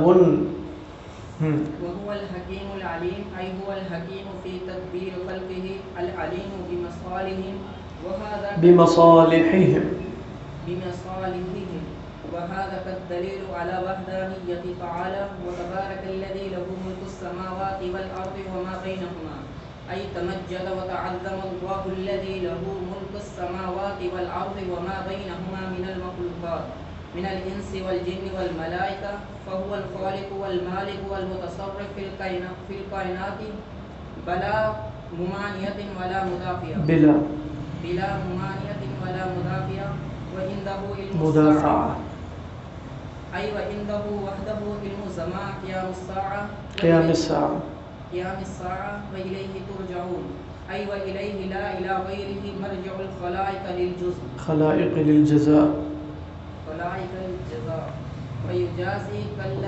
وهو الحكيم العليم أي هو الحكيم في تدبير خلقه العليم بمصالحهم وهذا كالدليل على وحدانية تعالى. وتبارك الذي له ملك السماوات والأرض وما بينهما، أي تمجد وتعظم الله الذي له ملك السماوات والأرض وما بينهما من المخلوقات من الإنس والجن والملائكة، فهو الخالق والمالك والمتصرف في الكائنات بلا ممانعة ولا مدافعة وعنده علم الساعة، أي وعنده وحده علم السماء قيام الساعة وإليه ترجعون، أي وإليه لا إلى غيره مرجع الخلائق للجزاء فيجازي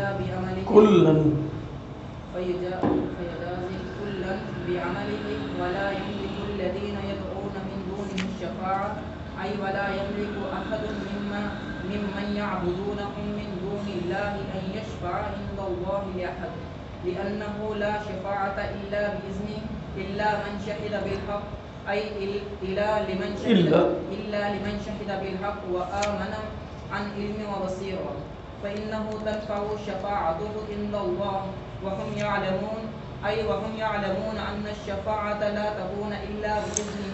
كلا بعمله ولا يملك الذين يدعون من دونه الشفاعة، أي ولا يملك أحد ممن يعبدونهم من دون الله أن يشفع عند الله لأحد، لأنه لا شفاعة إلا بإذنه إلا من شهد بالحق، أي إلا لمن شهد بالحق وآمن عن علم وبصيرة، فإنه تنفع شفاعته عند الله وهم يعلمون أن الشفاعة لا تكون إلا بإذنه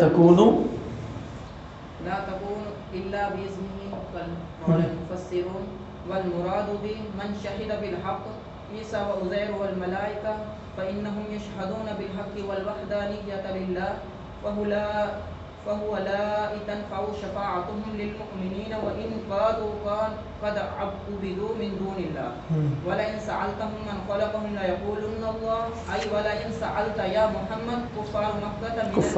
قال المفسرون. والمراد به من شهد بالحق عيسى وعزير والملائكة، فإنهم يشهدون بالحق والوحدانية لله، فهو لا تنفع شفاعتهم للمؤمنين وإن كانوا قد عبدوا من دون الله. ولئن سألتهم من خلقهم ليقولن الله، أي ولئن سألت يا محمد كفار مكة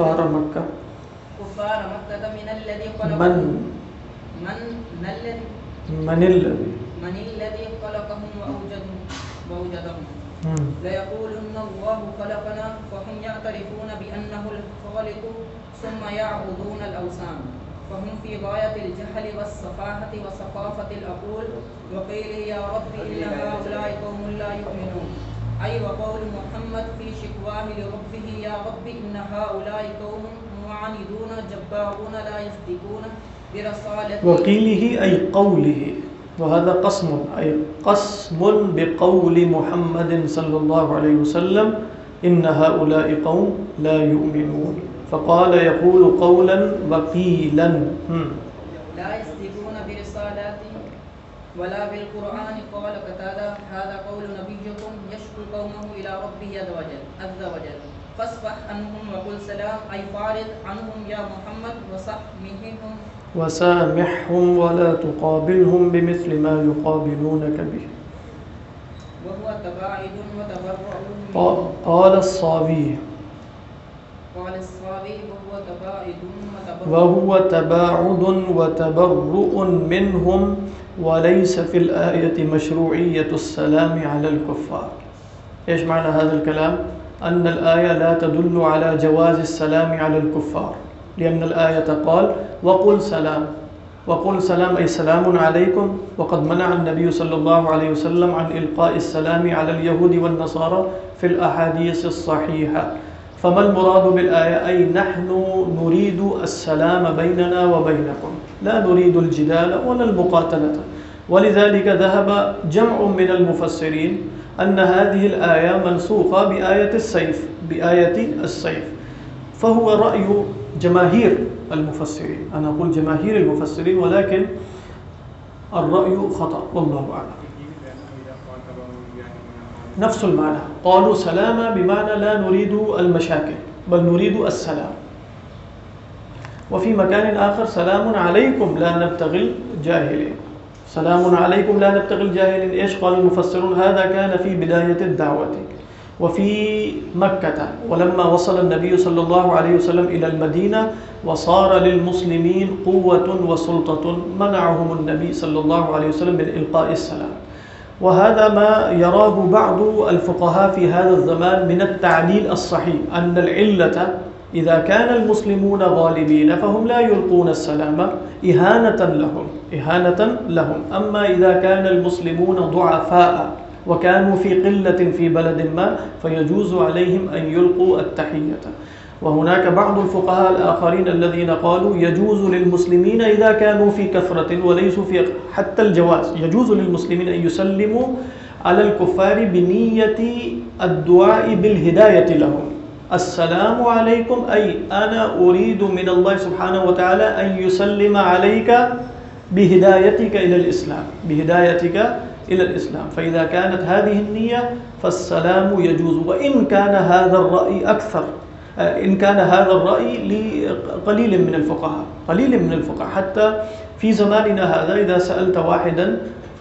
من الذي خلقهم من الذي خلقهم وأوجدهم ليقولن الله خلقنا، فهم يعترفون بأنه الخالق ثم يعبدون الأوثان، فهم في غاية الجهل والسفاهة وسقافة العقول. وقيل يا رب إن هؤلاء قوم لا يؤمنون، أي وقول محمد في شكواه لربه يا رب إن هؤلاء قوم معاندون جبارون لا يصدقون برسالته. وقيله أي قوله، وهذا قسم، أي قسم بقول محمد صلى الله عليه وسلم إن هؤلاء قوم لا يؤمنون، فقال يقول قولا وقيلا لا يصدقون برسالته ولا بالقرآن. قال قتادة هذا قول نبيكم يشكو قومه إلى ربه عز وجل فاصفح عنهم وقل سلام، أي فارض عنهم يا محمد وسامحهم ولا تقابلهم بمثل ما يقابلونك به. وهو تباعد وتبرؤ. قال الصاوي وهو تباعد وتبرؤ منهم، وليس في الآية مشروعية السلام على الكفار. إيش معنى هذا الكلام؟ أن الآية لا تدل على جواز السلام على الكفار، لأن الآية قال وقل سلام، وقل سلام أي سلام عليكم، وقد منع النبي صلى الله عليه وسلم عن إلقاء السلام على اليهود والنصارى في الأحاديث الصحيحة. فما المراد بالآية؟ أي نحن نريد السلام بيننا وبينكم، لا نريد الجدال ولا المقاتلة. ولذلك ذهب جمع من المفسرين أن هذه الآية منسوخة بآية السيف، فهو رأي جماهير المفسرين، أنا أقول جماهير المفسرين، ولكن الرأي خطأ والله أعلم. نفس المعنى، قالوا سلاما بمعنى لا نريد المشاكل بل نريد السلام. وفي مكان آخر سلام عليكم لا نبتغي الجاهلين، سلام عليكم لا نبتغي الجاهلين. إيش قال المفسرون؟ هذا كان في بداية الدعوة وفي مكة، ولما وصل النبي صلى الله عليه وسلم إلى المدينة وصار للمسلمين قوة وسلطة، منعهم النبي صلى الله عليه وسلم من إلقاء السلام. وهذا ما يراه بعض الفقهاء في هذا الزمان من التعليل الصحيح، أن العلة إذا كان المسلمون غالبين فهم لا يلقون السلام إهانة لهم، أما إذا كان المسلمون ضعفاء وكانوا في قلة في بلد ما فيجوز عليهم أن يلقوا التحية. وهناك بعض الفقهاء الآخرين الذين قالوا يجوز للمسلمين إذا كانوا في كثرة وليسوا في حتى الجواز، يجوز للمسلمين أن يسلموا على الكفار بنية الدعاء بالهداية لهم. السلام عليكم أي أنا أريد من الله سبحانه وتعالى أن يسلم عليك بهدايتك إلى الإسلام، بهدايتك إلى الإسلام. فإذا كانت هذه النية فالسلام يجوز. وإن كان هذا الرأي أكثر، إن كان هذا الرأي لقليل من الفقهاء، حتى في زماننا هذا إذا سألت واحدا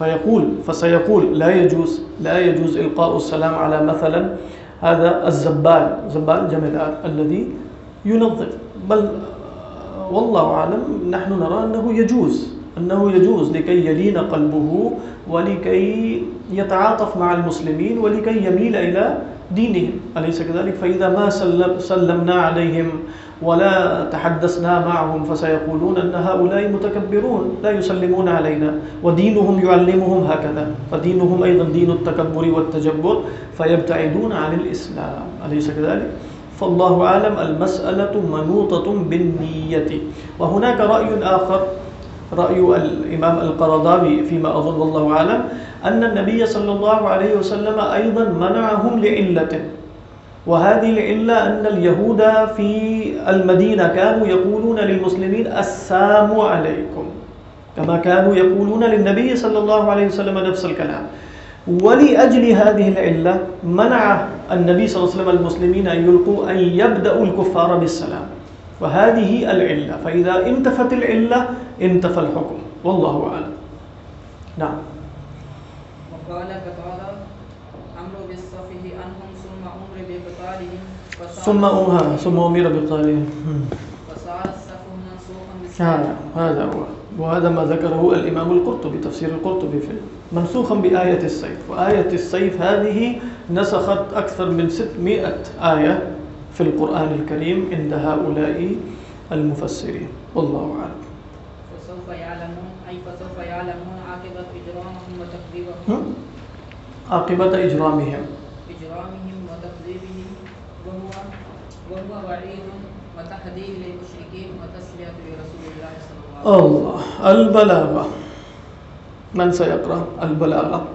فسيقول لا يجوز إلقاء السلام على مثلا هذا الزبال جمدان الذي ينظف، بل والله أعلم نحن نرى أنه يجوز لكي يلين قلبه ولكي يتعاطف مع المسلمين ولكي يميل إلى دينهم، أليس كذلك؟ فإذا ما سلمنا عليهم ولا تحدثنا معهم فسيقولون أن هؤلاء متكبرون لا يسلمون علينا، ودينهم يعلمهم هكذا، فدينهم أيضا دين التكبر والتجبر، فيبتعدون عن الإسلام، أليس كذلك؟ فالله أعلم، المسألة منوطة بالنية. وهناك رأي آخر، رأي الإمام القرضاوي فيما أظن والله أعلم، أن النبي صلى الله عليه وسلم أيضا منعهم لعلة، وهذه العلة أن اليهود في المدينة كانوا يقولون للمسلمين السلام عليكم كما كانوا يقولون للنبي صلى الله عليه وسلم نفس الكلام. ولأجل هذه العلة منع النبي صلى الله عليه وسلم المسلمين أن يبدأوا الكفار بالسلام، وهذه العلة. فإذا انتفت العلة انتفى الحكم والله أعلم. نعم. وقال قتادة أمر بالصفه عنهم ثم أمر بقتالهم فصار الصف منسوخا بالسلام. هذا هو، وهذا ما ذكره الإمام القرطبي، تفسير القرطبي في منسوخا بآية السيف. وآية السيف هذه نسخت أكثر من 600 آية في القرآن الكريم عند هؤلاء المفسرين والله أعلم. فسوف يعلمون عاقبة إجرامهم وتكذيبهم، عاقبة إجرامهم وتكذيبهم، وهو وعيد وتحذير للمشركين وتسلية لرسول الله صلى الله عليه وسلم. الله. البلاغة، من سيقرأ البلاغة؟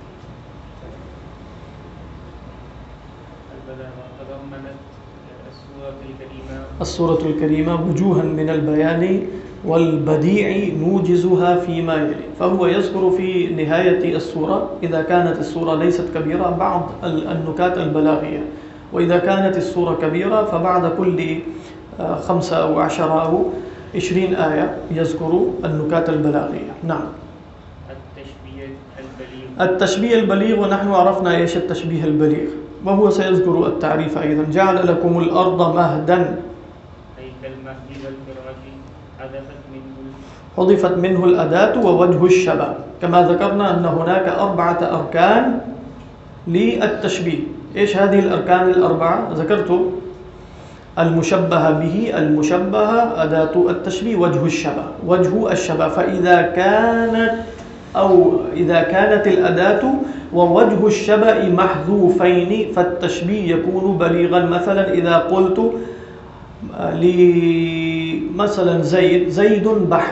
تضمنت السورة الكريمة وجوها من البيان والبديع نوجزها فيما يلي. فهو يذكر في نهاية السورة إذا كانت السورة ليست كبيرة بعض النكات البلاغية، وإذا كانت السورة كبيرة فبعد كل 5 أو 10 أو 20 آية يذكر النكات البلاغية. نعم. التشبيه البليغ، ونحن عرفنا إيش التشبيه البليغ، وهو سيذكر التعريف أيضا. جعل لكم الأرض مهدا، حذفت منه الأداة ووجه الشبه، كما ذكرنا أن هناك 4 أركان للتشبيه. إيش هذه الأركان الأربعة؟ ذكرت المشبه به، المشبه أداة التشبيه، وجه الشبه. فإذا كانت الأداة ووجه الشبه محذوفين فالتشبيه يكون بليغا. مثلا إذا قلت مثلا زيد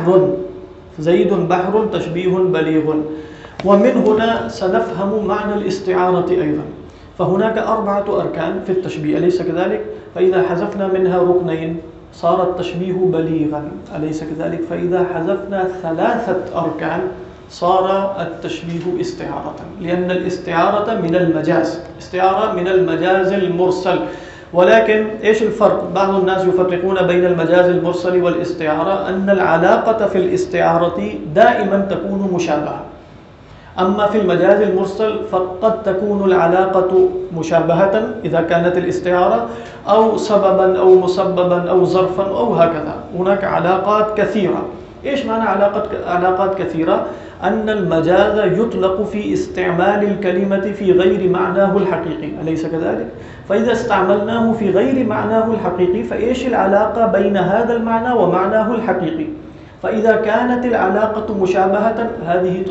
بحر تشبيه بليغ. ومن هنا سنفهم معنى الاستعارة أيضا. فهناك 4 أركان في التشبيه، أليس كذلك؟ فإذا حذفنا منها ركنين صار التشبيه بليغا، أليس كذلك؟ فإذا حذفنا 3 أركان صار التشبيه استعارة، لأن الاستعارة من المجاز، استعارة من المجاز المرسل. ولكن إيش الفرق؟ بعض الناس يفرقون بين المجاز المرسل والاستعارة، أن العلاقة في الاستعارة دائما تكون مشابهة، أما في المجاز المرسل فقد تكون العلاقة مشابهة إذا كانت الاستعارة، أو سببا أو مسببا أو ظرفا أو هكذا. هناك علاقات كثيرة. إيش معنى علاقات كثيرة؟ أن المجاز يطلق في استعمال الكلمة في غير معناه الحقيقي، أليس كذلك؟ فإذا استعملناه في غير معناه الحقيقي فإيش العلاقة بين هذا المعنى ومعناه الحقيقي؟ فإذا كانت العلاقة مشابهة هذه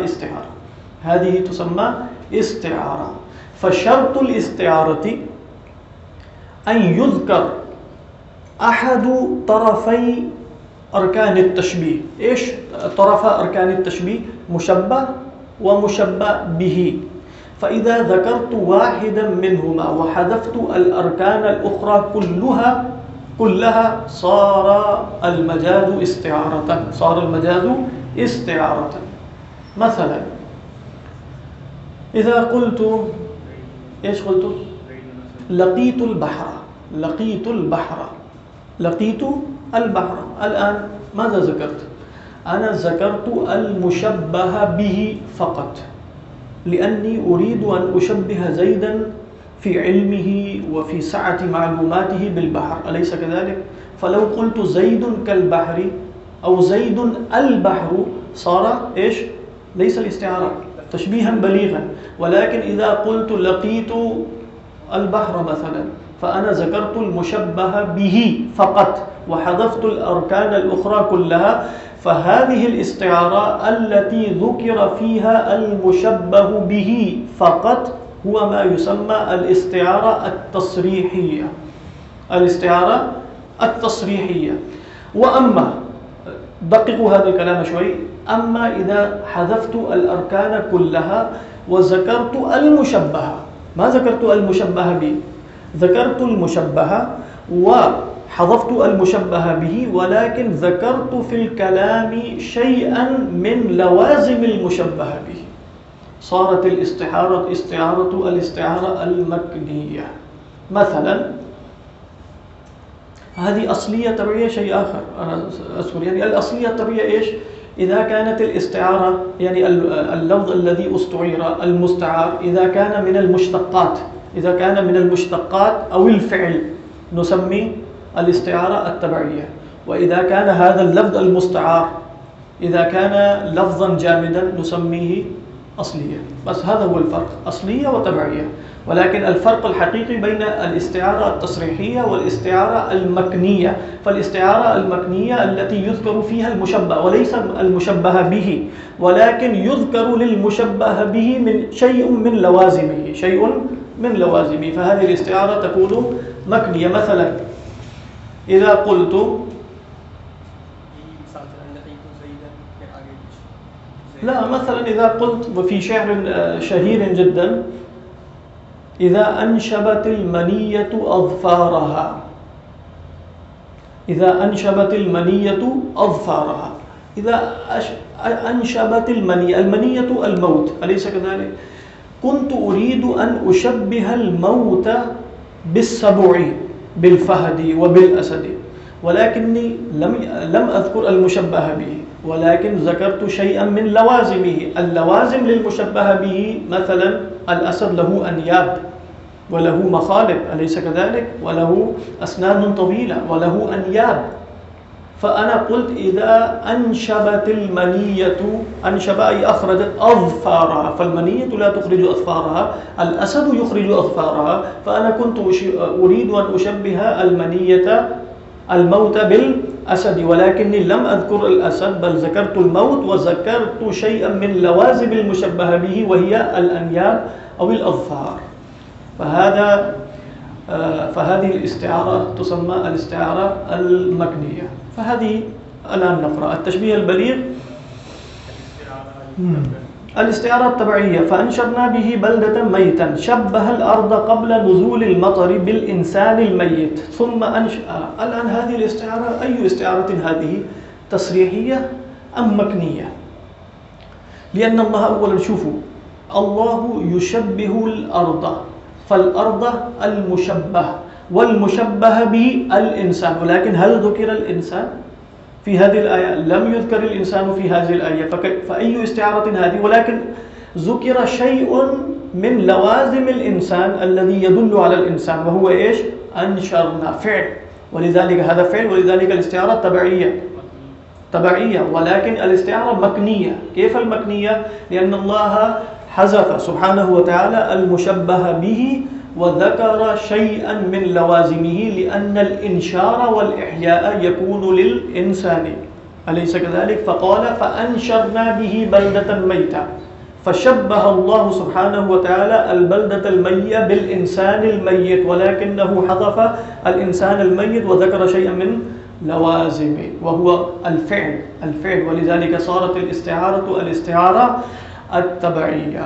تسمى استعارة. فشرط الاستعارة أن يذكر أحد طرفي أركان التشبيه. إيش طرف أركان التشبيه؟ مشبه ومشبه به. فإذا ذكرت واحدا منهما وحذفت الأركان الأخرى كلها صار المجاز استعارة. مثلا إذا قلت إيش قلت؟ لقيت البحر. الآن ماذا ذكرت؟ أنا ذكرت المشبه به فقط، لأني أريد أن أشبه زيدا في علمه وفي سعة معلوماته بالبحر، أليس كذلك؟ فلو قلت زيد كالبحر أو زيد البحر صار إيش؟ ليس الاستعارة، تشبيها بليغا. ولكن إذا قلت لقيت البحر مثلا فأنا ذكرت المشبه به فقط وحذفت الأركان الأخرى كلها، فهذه الاستعارة التي ذكر فيها المشبه به فقط هو ما يسمى الاستعارة التصريحية. وأما دققوا هذا الكلام شوي، أما إذا حذفت الأركان كلها وذكرت المشبه، ما ذكرت المشبه به، ذكرت المشبه وحذفت المشبه به، ولكن ذكرت في الكلام شيئا من لوازم المشبه به، صارت الاستعارة المكنية. مثلا هذه أصلية تبعية شيء آخر، أنا أذكر يعني الأصلية التبعية إيش؟ إذا كانت الاستعارة يعني اللفظ الذي استعير المستعار إذا كان من المشتقات أو الفعل نسميه الاستعارة التبعية. وإذا كان هذا اللفظ المستعار إذا كان لفظا جامدا نسميه أصلية. بس هذا هو الفرق، أصلية وتبعية. ولكن الفرق الحقيقي بين الاستعارة التصريحية والاستعارة المكنية، فالاستعارة المكنية التي يذكر فيها المشبه وليس المشبه به، ولكن يذكر للمشبه به من شيء من لوازمه، فهذه الاستعارة تكون مكنية. مثلا إذا قلت لا، مثلا إذا قلت وفي شعر شهير جدا إذا أنشبت المنية أظفارها، إذا أنشبت المنية الموت، أليس كذلك؟ كنت أريد أن أشبه الموت بالسبع بالفهد وبالأسد، ولكني لم أذكر المشبه به، ولكن ذكرت شيئا من لوازمه. اللوازم للمشبه به مثلا الأسد له أنياب وله مخالب، أليس كذلك؟ وله أسنان طويلة وله أنياب. فأنا قلت إذا أنشبت المنية، أنشب أي أخرجت أظفارها، فالمنية لا تخرج أظفارها، الأسد يخرج أظفارها، فأنا كنت أريد أن أشبه المنية الموت بالأسد، ولكني لم أذكر الأسد بل ذكرت الموت، وذكرت شيئا من لوازم المشبه به وهي الأنياب أو الأظفار. فهذه الاستعارة تسمى الاستعارة المكنية. فهذه الآن نقرأ التشبيه البليغ. الاستعارة التبعية: فأنشرنا به بلدة ميتا شبه الأرض قبل نزول المطر بالإنسان الميت ثم أنشأ. الآن هذه الاستعارة أي استعارة هذه؟ تصريحية أم مكنية؟ لأن الله أولا شوفوا، الله يشبه الأرض، فالأرض المشبه، والمشبه به الإنسان، ولكن هل ذكر الإنسان في هذه الآية؟ لم يذكر الإنسان في هذه الآية، فأي استعارة هذه؟ ولكن ذكر شيء من لوازم الإنسان الذي يدل على الإنسان، وهو إيش؟ أنشرنا، فعل، ولذلك هذا فعل، ولذلك الاستعارة تبعية، ولكن الاستعارة مكنية. كيف المكنية؟ لأن الله حذف سبحانه وتعالى المشبه به وذكر شيئا من لوازمه، لأن الإنشار والإحياء يكون للإنسان، أليس كذلك؟ فقال فأنشرنا به بلدة ميتة، فشبه الله سبحانه وتعالى البلدة الميتة بالإنسان الميت، ولكنه حذف الإنسان الميت وذكر شيئا من لوازمه وهو الفعل، ولذلك صارت الاستعارة التبعية.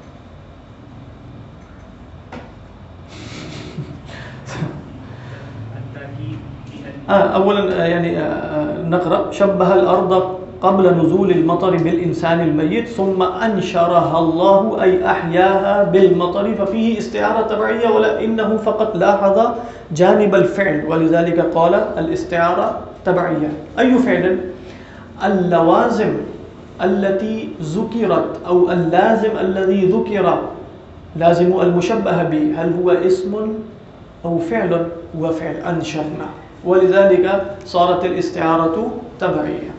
أولا يعني نقرأ: شبه الأرض قبل نزول المطر بالإنسان الميت ثم أنشرها الله أي أحياها بالمطر، ففيه استعارة تبعية، ولكنه فقط لاحظ جانب الفعل، ولذلك قال الاستعارة تبعية. أي فعل؟ اللوازم التي ذكرت أو اللازم الذي ذكر، لازم المشبه به، هل هو اسم أو فعل؟ وفعل، أنشرنا، ولذلك صارت الاستعارة تبعية.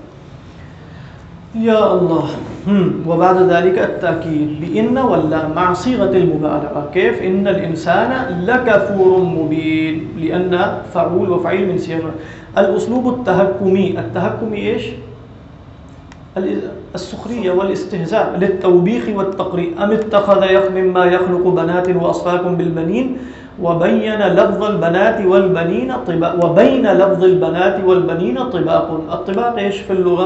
يا الله. وبعد ذلك التأكيد بإن ولا مع صيغة المبالغة. كيف؟ إن الإنسان لكفور مبين، لأن فعول وفعيل من صيغة. الأسلوب التهكمي إيش؟ السخرية والاستهزاء للتوبيخ والتقريع. أم اتخذ مما يخلق بنات وأصفاكم بالبنين وبين لفظ البنات والبنين طباق، وبين لفظ البنات والبنين طباق. الطباق إيش في اللغة؟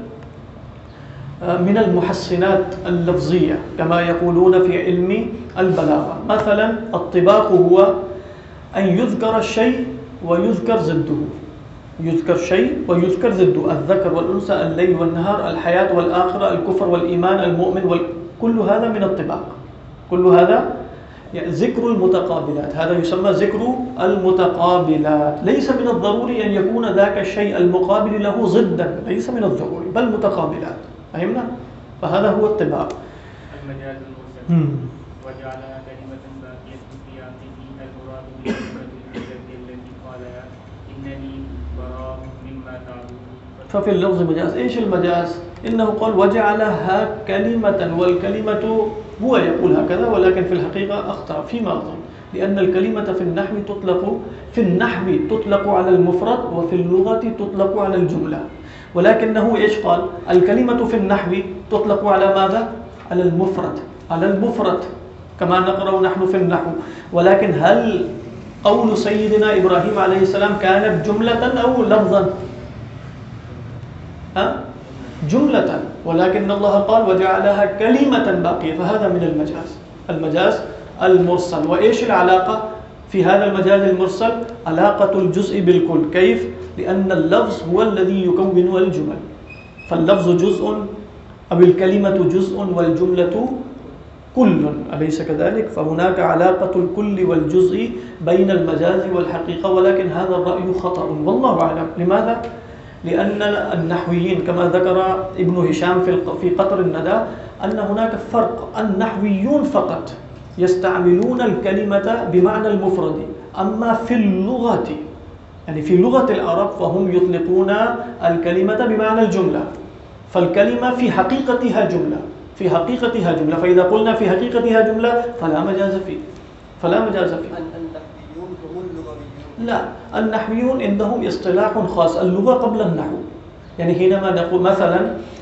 من المحسنات اللفظية كما يقولون في علم البلاغة. مثلا الطباق هو أن يذكر الشيء ويذكر ضده، يذكر شيء ويذكر ضده، الذكر والأنثى، الليل والنهار، الحياة والآخرة، الكفر والإيمان، المؤمن كل هذا من الطباق، كل هذا يعني ذكر المتقابلات، هذا يسمى ذكر المتقابلات. ليس من الضروري أن يكون ذاك الشيء المقابل له ضدا، ليس من الضروري، بل متقابلات. فهمنا؟ فهذا هو الطباق. المجاز المرسل وجعلها كلمة باقية في عقله المراد بالكلمة التي قالها إنني براء مما تعبدون. ففي اللفظ مجاز. إيش المجاز؟ إنه قال وجعلها كلمة، والكلمة هو يقول هكذا، ولكن في الحقيقة أخطأ فيما أظن، لأن الكلمة في النحو تطلق على المفرد، وفي اللغة تطلق على الجملة، ولكنه إيش قال؟ الكلمة في النحو تطلق على ماذا؟ على المفرد كما نقرأ نحن في النحو. ولكن هل قول سيدنا إبراهيم عليه السلام كانت جملة أو لفظا؟ جملة، ولكن الله قال وجعلها كلمة باقية، فهذا من المجاز المرسل. وإيش العلاقة في هذا المجاز المرسل؟ علاقة الجزء بالكل. كيف؟ لأن اللفظ هو الذي يكون الجمل، فاللفظ جزء أو الكلمة جزء والجملة كل، أليس كذلك؟ فهناك علاقة الكل والجزء بين المجاز والحقيقة، ولكن هذا الرأي خطأ والله أعلم. لماذا؟ لأن النحويين كما ذكر ابن هشام في قطر الندى أن هناك فرق، النحويون فقط يستعملون الكلمة بمعنى المفرد، أما في اللغة يعني في لغة العرب فهم يطلقون الكلمة بمعنى الجملة، فالكلمة في حقيقتها جملة، في حقيقتها جملة، فإذا قلنا في حقيقتها جملة فلا مجاز فيه، فلا مجاز فيه. النحويون هم اللغويون؟ لا، النحويون عندهم اصطلاح خاص، اللغة قبل النحو. يعني حينما نقول مثلا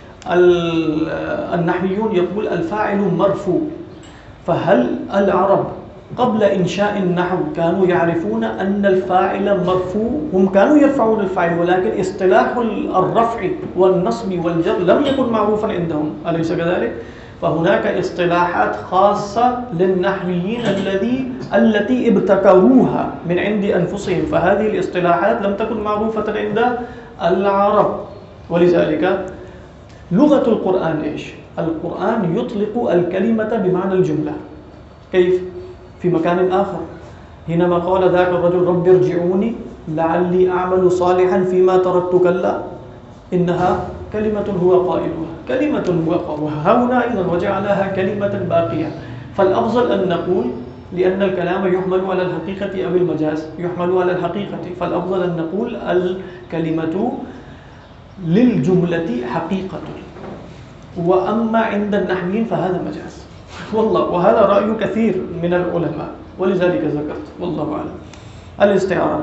النحويون يقول الفاعل مرفوع، فهل العرب قبل إنشاء النحو كانوا يعرفون أن الفاعل مرفوع؟ هم كانوا يرفعون الفاعل، ولكن اصطلاح الرفع والنصب والجر لم يكن معروفا عندهم، أليس كذلك؟ فهناك اصطلاحات خاصة للنحويين التي ابتكروها من عند أنفسهم، فهذه الاصطلاحات لم تكن معروفة عند العرب. ولذلك لغة القرآن إيش؟ القرآن يطلق الكلمة بمعنى الجملة. كيف؟ في مكان آخر حينما قال ذاك الرجل رب ارجعوني لعلي أعمل صالحا فيما تركت كلا إنها كلمة هو قائلها، كلمة هو قائلها. هنا أيضا وجعلها كلمة باقية. فالأفضل أن نقول لأن الكلام يحمل على الحقيقة أو المجاز، يحمل على الحقيقة، فالأفضل أن نقول الكلمة للجملة حقيقة، وأما عند النحويين فهذا مجاز. والله، وهذا رأي كثير من العلماء، ولذلك ذكرت، والله أعلم. الاستعارة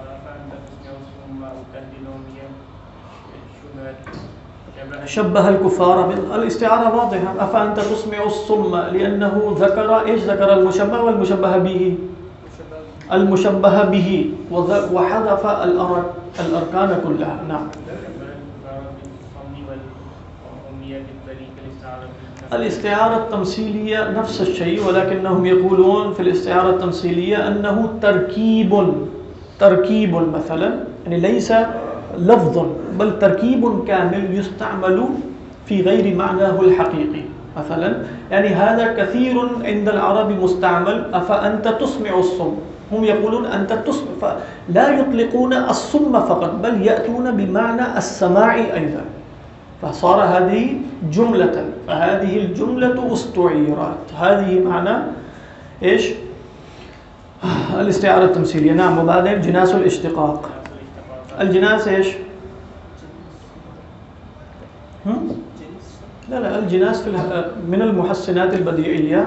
شبه الكفار الاستعارة واضحة. أفأنت تسمع الصم، لأنه ذكر إيش؟ ذكر المشبه والمشبه به، المشبه به، وحذف الأركان كلها. نعم. الاستعارة التمثيلية نفس الشيء، ولكنهم يقولون في الاستعارة التمثيلية أنه تركيب مثلا، يعني ليس لفظ بل تركيب كامل يستعمل في غير معناه الحقيقي. مثلا يعني هذا كثير عند العرب مستعمل، أفأنت تسمع الصم، هم يقولون أنت تسمع، فلا يطلقون الصم فقط بل يأتون بمعنى السماع أيضا، فصار هذه جملة، فهذه الجملة استعيرت. هذه معنى إيش؟ الاستعارة التمثيلية. نعم. وبعدين جناس الاشتقاق. الجناس إيش؟ لا الجناس من المحسنات البديعية.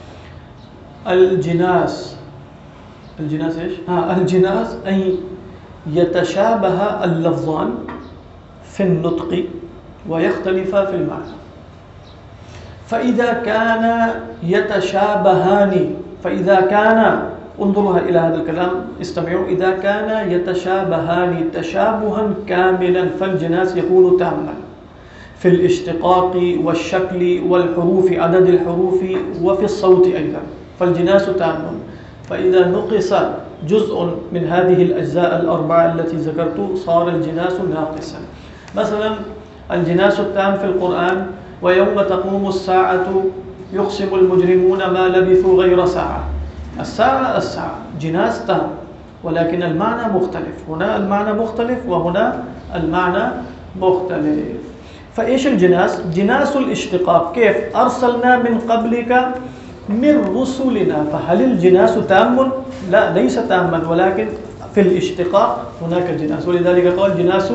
الجناس إيش؟ الجناس أن يتشابه اللفظان في النطق ويختلفا في المعنى. فإذا كان يتشابهان، فإذا كان، انظروا إلى هذا الكلام، استمعوا، إذا كان يتشابهان تشابها كاملا فالجناس يكون تاما في الاشتقاق والشكل والحروف، عدد الحروف، وفي الصوت أيضا، فالجناس تام. فإذا نقص جزء من هذه الأجزاء الأربعة التي ذكرت صار الجناس ناقصا. مثلا الجناس التام في القرآن ويوم تقوم الساعة يقسم المجرمون ما لبثوا غير ساعة. الساعة جناس تام، ولكن المعنى مختلف، هنا المعنى مختلف وهنا المعنى مختلف. فإيش الجناس؟ جناس الاشتقاق. كيف؟ أرسلنا من قبلك من رسلنا، فهل الجناس تام؟ لا، ليس تاما، ولكن في الاشتقاق هناك جناس، ولذلك قال جناس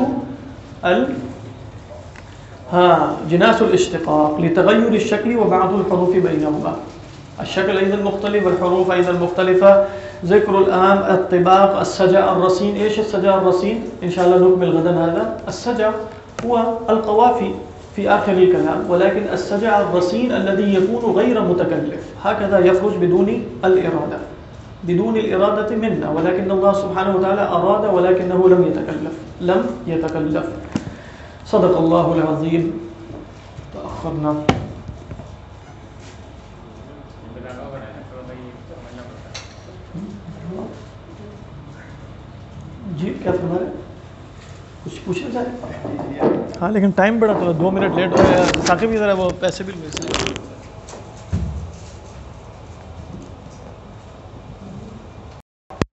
جناس الاشتقاق لتغير الشكل وبعض الحروف بينهما. الشكل أيضا مختلف والحروف أيضا مختلفة. ذكر الآن الطباق، السجع، الرصين. إيش السجع الرصين؟ إن شاء الله نكمل غدا هذا. السجع هو القوافي في آخر الكلام، ولكن السجع الرصين الذي يكون غير متكلف، هكذا يخرج بدون الإرادة، بدون الإرادة منا، ولكن الله سبحانه وتعالى أراد ولكنه لم يتكلف. صدق الله العظيم. تأخرنا. جی کیا فرما رہے کچھ پوچھنا چاہے؟ ہاں لیکن ٹائم بڑا تھا، 2 منٹ لیٹ ہو گیا. ثاقب کی طرح وہ پیسے بھی